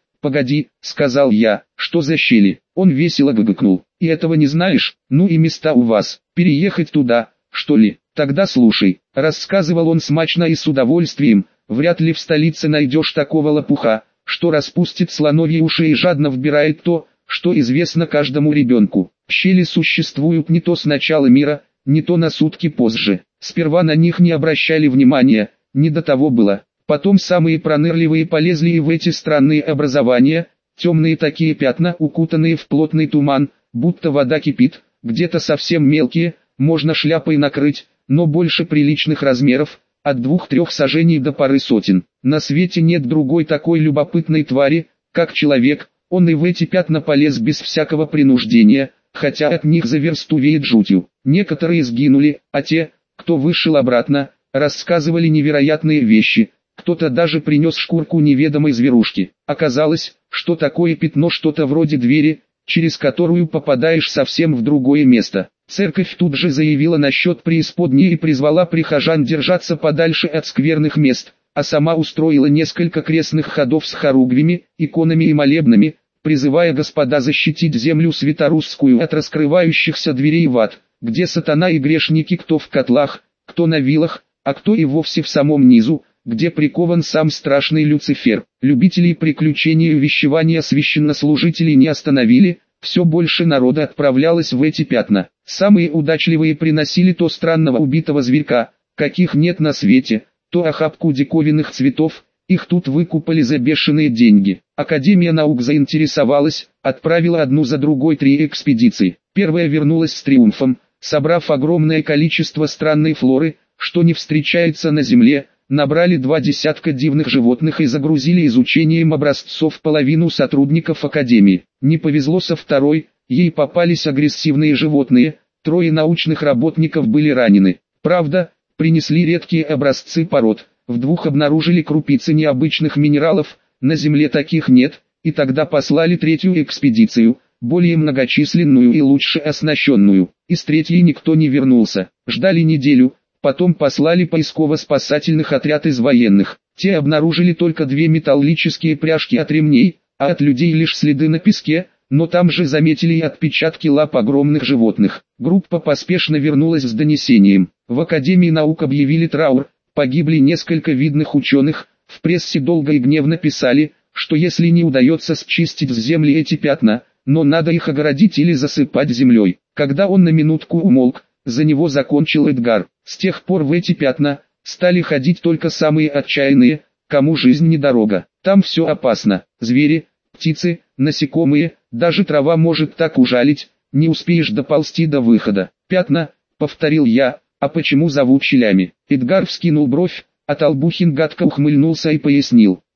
сказал я, что за щели? Он весело гыгыкнул. И этого не знаешь? Ну и места у вас. Переехать туда, что ли? Тогда слушай. Рассказывал он смачно и с удовольствием. Вряд ли в столице найдешь такого лопуха, что распустит слоновьи уши и жадно вбирает то, что известно каждому ребенку. Щели существуют не то с начала мира, не то на сутки позже. Сперва на них не обращали внимания, не до того было. Потом самые пронырливые полезли и в эти странные образования, темные такие пятна, укутанные в плотный туман, будто вода кипит, где-то совсем мелкие, можно шляпой накрыть, но больше приличных размеров, от 2-3 саженей до пары сотен. На свете нет другой такой любопытной твари, как человек, он и в эти пятна полез без всякого принуждения, хотя от них за версту веет жутью. Некоторые сгинули, а те, кто вышел обратно, рассказывали невероятные вещи. Кто-то даже принес шкурку неведомой зверушки. Оказалось, что такое пятно что-то вроде двери, через которую попадаешь совсем в другое место. Церковь тут же заявила насчет преисподней и призвала прихожан держаться подальше от скверных мест, а сама устроила несколько крестных ходов с хоругвями, иконами и молебнами, призывая господа защитить землю святорусскую от раскрывающихся дверей в ад, где сатана и грешники кто в котлах, кто на вилах, а кто и вовсе в самом низу, где прикован сам страшный Люцифер. Любителей приключений и увещевания священнослужителей не остановили, все больше народа отправлялось в эти пятна. Самые удачливые приносили то странного убитого зверька, каких нет на свете, то охапку диковинных цветов, их тут выкупали за бешеные деньги. Академия наук заинтересовалась, отправила одну за другой 3 экспедиции. Первая вернулась с триумфом, собрав огромное количество странной флоры, что не встречается на Земле, набрали 2 десятка дивных животных и загрузили изучением образцов половину сотрудников Академии. Не повезло со второй, ей попались агрессивные животные, 3 научных работников были ранены. Правда, принесли редкие образцы пород, в 2 обнаружили крупицы необычных минералов, на Земле таких нет, и тогда послали 3-ю экспедицию, более многочисленную и лучше оснащенную. Из 3-й никто не вернулся, ждали неделю. Потом послали поисково-спасательных отряд из военных. Те обнаружили только 2 металлические пряжки от ремней, а от людей лишь следы на песке, но там же заметили и отпечатки лап огромных животных. Группа поспешно вернулась с донесением. В Академии наук объявили траур, погибли несколько видных ученых, в прессе долго и гневно писали, что если не удается счистить с земли эти пятна, но надо их огородить или засыпать землей. Когда он на минутку умолк, за него закончил Эдгар. С тех пор в эти пятна стали ходить только самые отчаянные, кому жизнь недорога. Там все опасно. Звери, птицы, насекомые, даже трава может так ужалить, не успеешь доползти до выхода. Пятна, повторил я, а почему зовут щелями? Эдгар вскинул бровь, а Толбухин гадко ухмыльнулся и пояснил.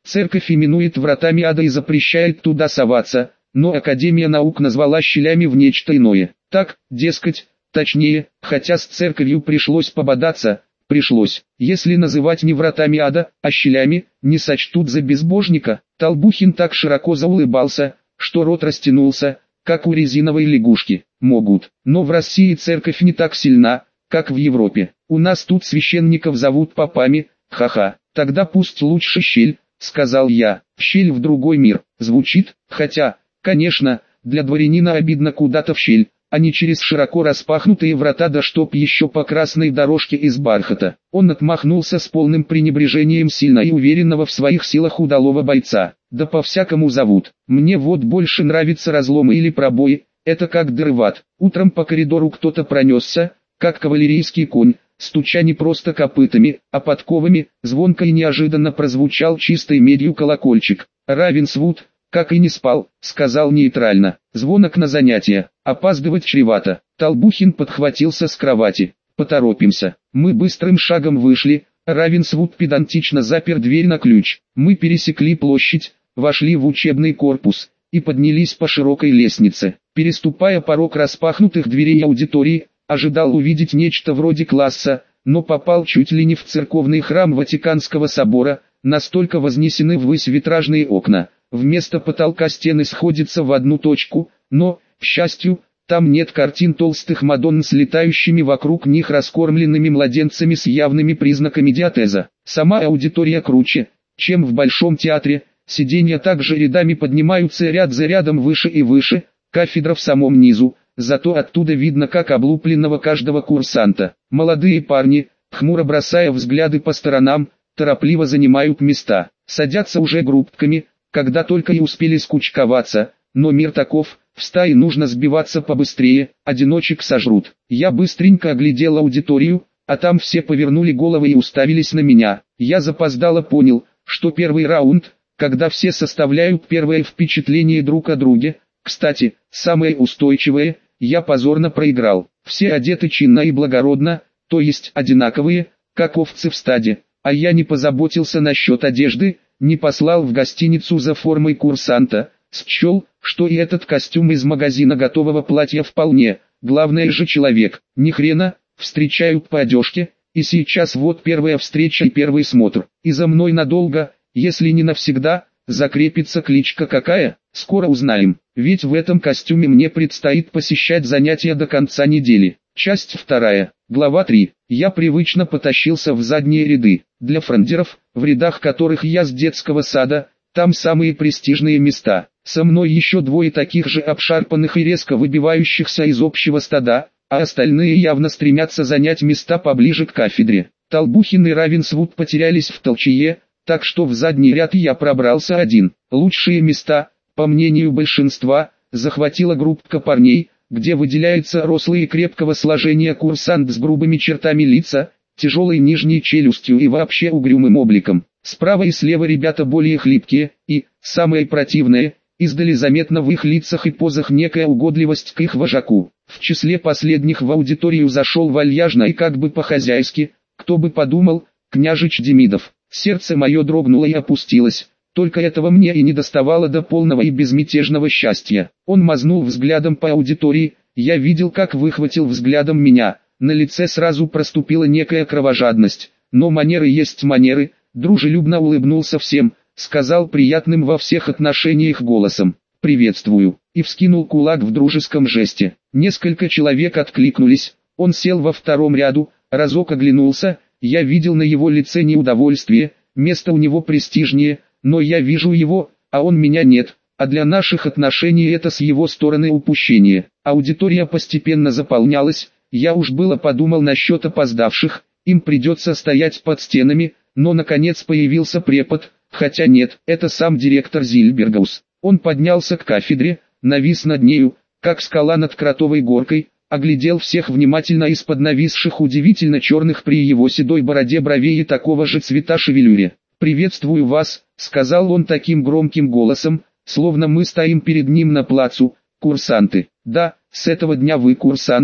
Церковь именует вратами ада и запрещает туда соваться, но Академия наук назвала щелями в нечто иное. Так, дескать, точнее, хотя с церковью пришлось пободаться, пришлось. Если называть не вратами ада, а щелями, не сочтут за безбожника. Толбухин так широко заулыбался, что рот растянулся, как у резиновой лягушки. Могут, но в России церковь не так сильна, как в Европе. У нас тут священников зовут попами, ха-ха. Тогда пусть лучше щель, сказал я. Щель в другой мир. Звучит, хотя, конечно, для дворянина обидно куда-то в щель, а не через широко распахнутые врата, да чтоб еще по красной дорожке из бархата. Он отмахнулся с полным пренебрежением сильно и уверенного в своих силах удалого бойца. Да по-всякому зовут. Мне вот больше нравятся разломы или пробои, это как дыры в ад. Утром по коридору кто-то пронесся, как кавалерийский конь, стуча не просто копытами, а подковами, звонко и неожиданно прозвучал чистой медью колокольчик. Равенсвуд, как и не спал, сказал нейтрально. Звонок на занятия, опаздывать чревато. Толбухин подхватился с кровати. Поторопимся. Мы быстрым шагом вышли, Равенсвуд педантично запер дверь на ключ. Мы пересекли площадь, вошли в учебный корпус и поднялись по широкой лестнице. Переступая порог распахнутых дверей аудитории, ожидал увидеть нечто вроде класса, но попал чуть ли не в церковный храм Ватиканского собора, настолько вознесены ввысь витражные окна. Вместо потолка стены сходятся в одну точку, но, к счастью, там нет картин толстых мадонн с летающими вокруг них раскормленными младенцами с явными признаками диатеза. Сама аудитория круче, чем в Большом театре, сиденья также рядами поднимаются ряд за рядом выше и выше, кафедра в самом низу, зато оттуда видно как облупленного каждого курсанта. Молодые парни, хмуро бросая взгляды по сторонам, торопливо занимают места, садятся уже группками, когда только и успели скучковаться, но мир таков, в стае нужно сбиваться побыстрее, одиночек сожрут. Я быстренько оглядел аудиторию, а там все повернули головы и уставились на меня. Я запоздало понял, что первый раунд, когда все составляют первое впечатление друг о друге, кстати, самое устойчивое, я позорно проиграл. Все одеты чинно и благородно, то есть одинаковые, как овцы в стаде, а я не позаботился насчет одежды, не послал в гостиницу за формой курсанта, счел, что и этот костюм из магазина готового платья вполне, главное же человек, ни хрена, встречают по одежке, и сейчас вот первая встреча и первый смотр, и за мной надолго, если не навсегда, закрепится кличка какая, скоро узнаем, ведь в этом костюме мне предстоит посещать занятия до конца недели. Часть 2, глава 3. Я привычно потащился в задние ряды. Для фрондеров, в рядах которых я с детского сада, там самые престижные места. Со мной еще двое таких же обшарпанных и резко выбивающихся из общего стада, а остальные явно стремятся занять места поближе к кафедре. Толбухин и Равенсвуд потерялись в толчее, так что в задний ряд я пробрался один. Лучшие места, по мнению большинства, захватила группка парней, где выделяется рослый и крепкого сложения курсант с грубыми чертами лица, тяжелой нижней челюстью и вообще угрюмым обликом. Справа и слева ребята более хлипкие, и, самое противное, издали заметно в их лицах и позах некая угодливость к их вожаку. В числе последних в аудиторию зашел вальяжно и как бы по-хозяйски, кто бы подумал, княжич Демидов. Сердце мое дрогнуло и опустилось. Только этого мне и не доставало до полного и безмятежного счастья. Он мазнул взглядом по аудитории, я видел, как выхватил взглядом меня. На лице сразу проступила некая кровожадность, но манеры есть манеры, дружелюбно улыбнулся всем, сказал приятным во всех отношениях голосом «приветствую» и вскинул кулак в дружеском жесте. Несколько человек откликнулись, он сел во втором ряду, разок оглянулся, я видел на его лице неудовольствие, место у него престижнее, но я вижу его, а он меня нет, а для наших отношений это с его стороны упущение. Аудитория постепенно заполнялась, я уж было подумал насчет опоздавших, им придется стоять под стенами, но наконец появился препод, хотя нет, это сам директор Зильбергаус. Он поднялся к кафедре, навис над нею, как скала над кротовой горкой, оглядел всех внимательно из-под нависших удивительно черных при его седой бороде бровей и такого же цвета шевелюре. «Приветствую вас», — сказал он таким громким голосом, словно мы стоим перед ним на плацу, курсанты. «Да, с этого дня вы курсанты»,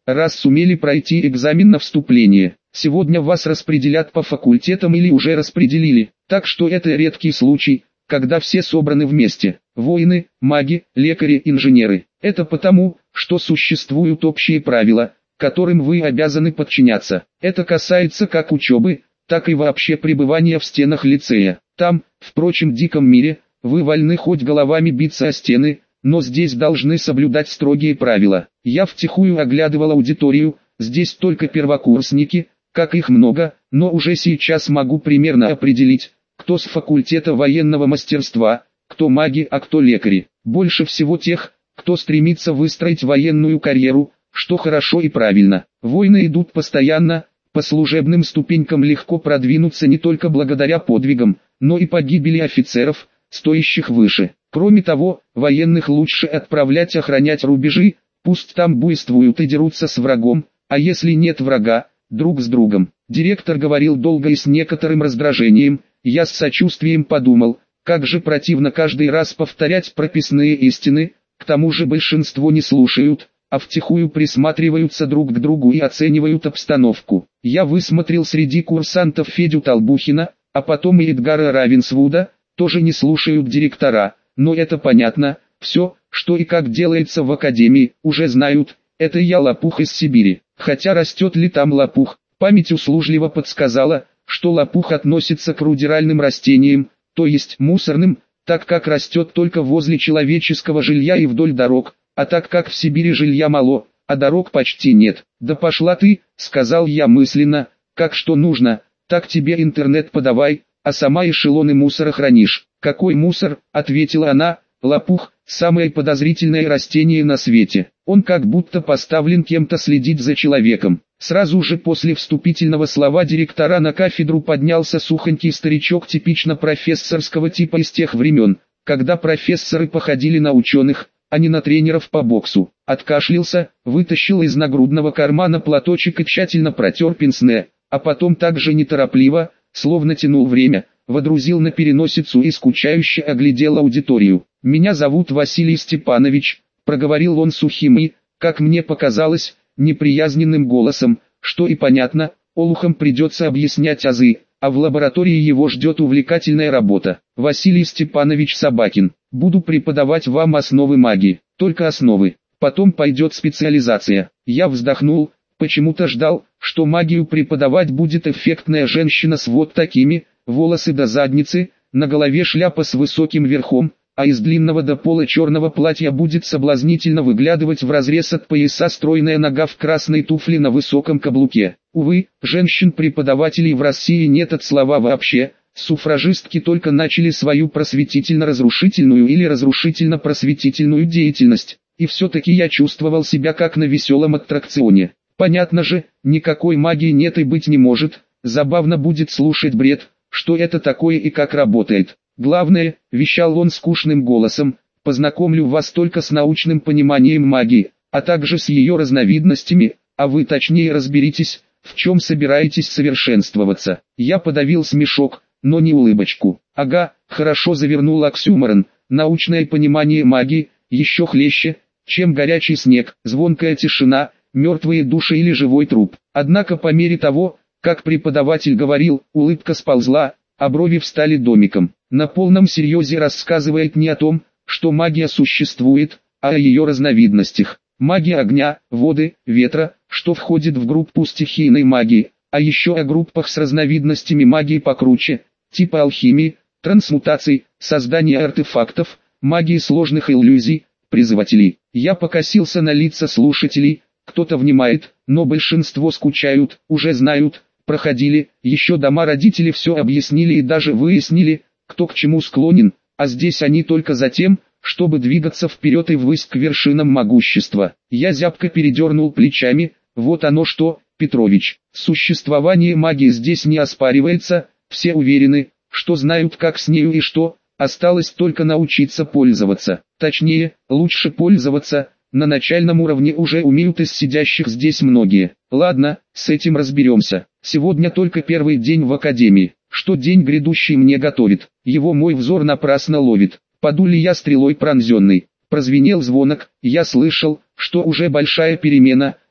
раз сумели пройти экзамен на вступление. Сегодня вас распределят по факультетам или уже распределили, так что это редкий случай, когда все собраны вместе. Воины, маги, лекари, инженеры. Это потому, что существуют общие правила, которым вы обязаны подчиняться. Это касается как учебы, так и вообще пребывания в стенах лицея. Там, в прочем диком мире, вы вольны хоть головами биться о стены, но здесь должны соблюдать строгие правила. Я втихую оглядывал аудиторию, здесь только первокурсники, как их много, но уже сейчас могу примерно определить, кто с факультета военного мастерства, кто маги, а кто лекари. Больше всего тех, кто стремится выстроить военную карьеру, что хорошо и правильно. Войны идут постоянно, по служебным ступенькам легко продвинуться не только благодаря подвигам, но и погибели офицеров, стоящих выше. Кроме того, военных лучше отправлять охранять рубежи, пусть там буйствуют и дерутся с врагом, а если нет врага, друг с другом. Директор говорил долго и с некоторым раздражением, я с сочувствием подумал, как же противно каждый раз повторять прописные истины, к тому же большинство не слушают, а втихую присматриваются друг к другу и оценивают обстановку. Я высмотрел среди курсантов Федю Толбухина, а потом и Эдгара Равенсвуда, тоже не слушают директора, но это понятно, все, что и как делается в академии, уже знают, это я лопух из Сибири. Хотя растет ли там лопух, память услужливо подсказала, что лопух относится к рудеральным растениям, то есть мусорным, так как растет только возле человеческого жилья и вдоль дорог, а так как в Сибири жилья мало, а дорог почти нет. «Да пошла ты», — сказал я мысленно, — «как что нужно, так тебе интернет подавай, а сама эшелоны мусора хранишь». «Какой мусор?» — ответила она, — «лопух, самое подозрительное растение на свете. Он как будто поставлен кем-то следить за человеком». Сразу же после вступительного слова директора на кафедру поднялся сухонький старичок типично профессорского типа из тех времен, когда профессоры походили на ученых, а не на тренеров по боксу. Откашлялся, вытащил из нагрудного кармана платочек и тщательно протер пенсне, а потом также неторопливо, словно тянул время, водрузил на переносицу и скучающе оглядел аудиторию. «Меня зовут Василий Степанович», — проговорил он сухим и, как мне показалось, неприязненным голосом, что и понятно, олухам придется объяснять азы, а в лаборатории его ждет увлекательная работа. «Василий Степанович Собакин, буду преподавать вам основы магии, только основы, потом пойдет специализация». Я вздохнул, почему-то ждал, что магию преподавать будет эффектная женщина с вот такими, волосы до задницы, на голове шляпа с высоким верхом, а из длинного до пола черного платья будет соблазнительно выглядывать вразрез от пояса стройная нога в красной туфле на высоком каблуке. Увы, женщин-преподавателей в России нет от слова вообще, суфражистки только начали свою просветительно-разрушительную или разрушительно-просветительную деятельность, и все-таки я чувствовал себя как на веселом аттракционе. Понятно же, никакой магии нет и быть не может, забавно будет слушать бред, что это такое и как работает. Главное, вещал он скучным голосом, познакомлю вас только с научным пониманием магии, а также с ее разновидностями, а вы точнее разберитесь, в чем собираетесь совершенствоваться. Я подавил смешок, но не улыбочку. Ага, хорошо завернул оксюморон, научное понимание магии, еще хлеще, чем горячий снег, звонкая тишина, мертвые души или живой труп. Однако по мере того, как преподаватель говорил, улыбка сползла, а брови встали домиком. На полном серьезе рассказывает не о том, что магия существует, а о ее разновидностях. Магия огня, воды, ветра, что входит в группу стихийной магии, а еще о группах с разновидностями магии покруче, типа алхимии, трансмутаций, создания артефактов, магии сложных иллюзий, призывателей. Я покосился на лица слушателей, кто-то внимает, но большинство скучают, уже знают, проходили, еще дома родители все объяснили и даже выяснили, кто к чему склонен, а здесь они только за тем, чтобы двигаться вперед и ввысь к вершинам могущества. Я зябко передернул плечами, вот оно что, Петрович, существование магии здесь не оспаривается, все уверены, что знают как с нею и что, осталось только научиться пользоваться. Точнее, лучше пользоваться, на начальном уровне уже умеют из сидящих здесь многие. Ладно, с этим разберемся. Сегодня только первый день в академии. Что день грядущий мне готовит, его мой взор напрасно ловит. Паду ли я стрелой пронзенный? Прозвенел звонок, я слышал, что уже большая перемена,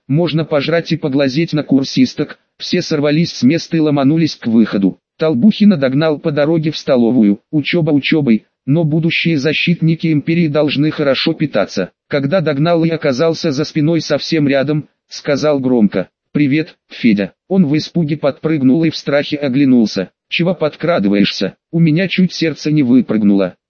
можно пожрать и поглазеть на курсисток. Все сорвались с места и ломанулись к выходу. Толбухина догнал по дороге в столовую. Учеба учебой, но будущие защитники империи должны хорошо питаться. Когда догнал и оказался за спиной совсем рядом, сказал громко: «Привет, Федя». Он в испуге подпрыгнул и в страхе оглянулся. «Чего подкрадываешься? У меня чуть сердце не выпрыгнуло».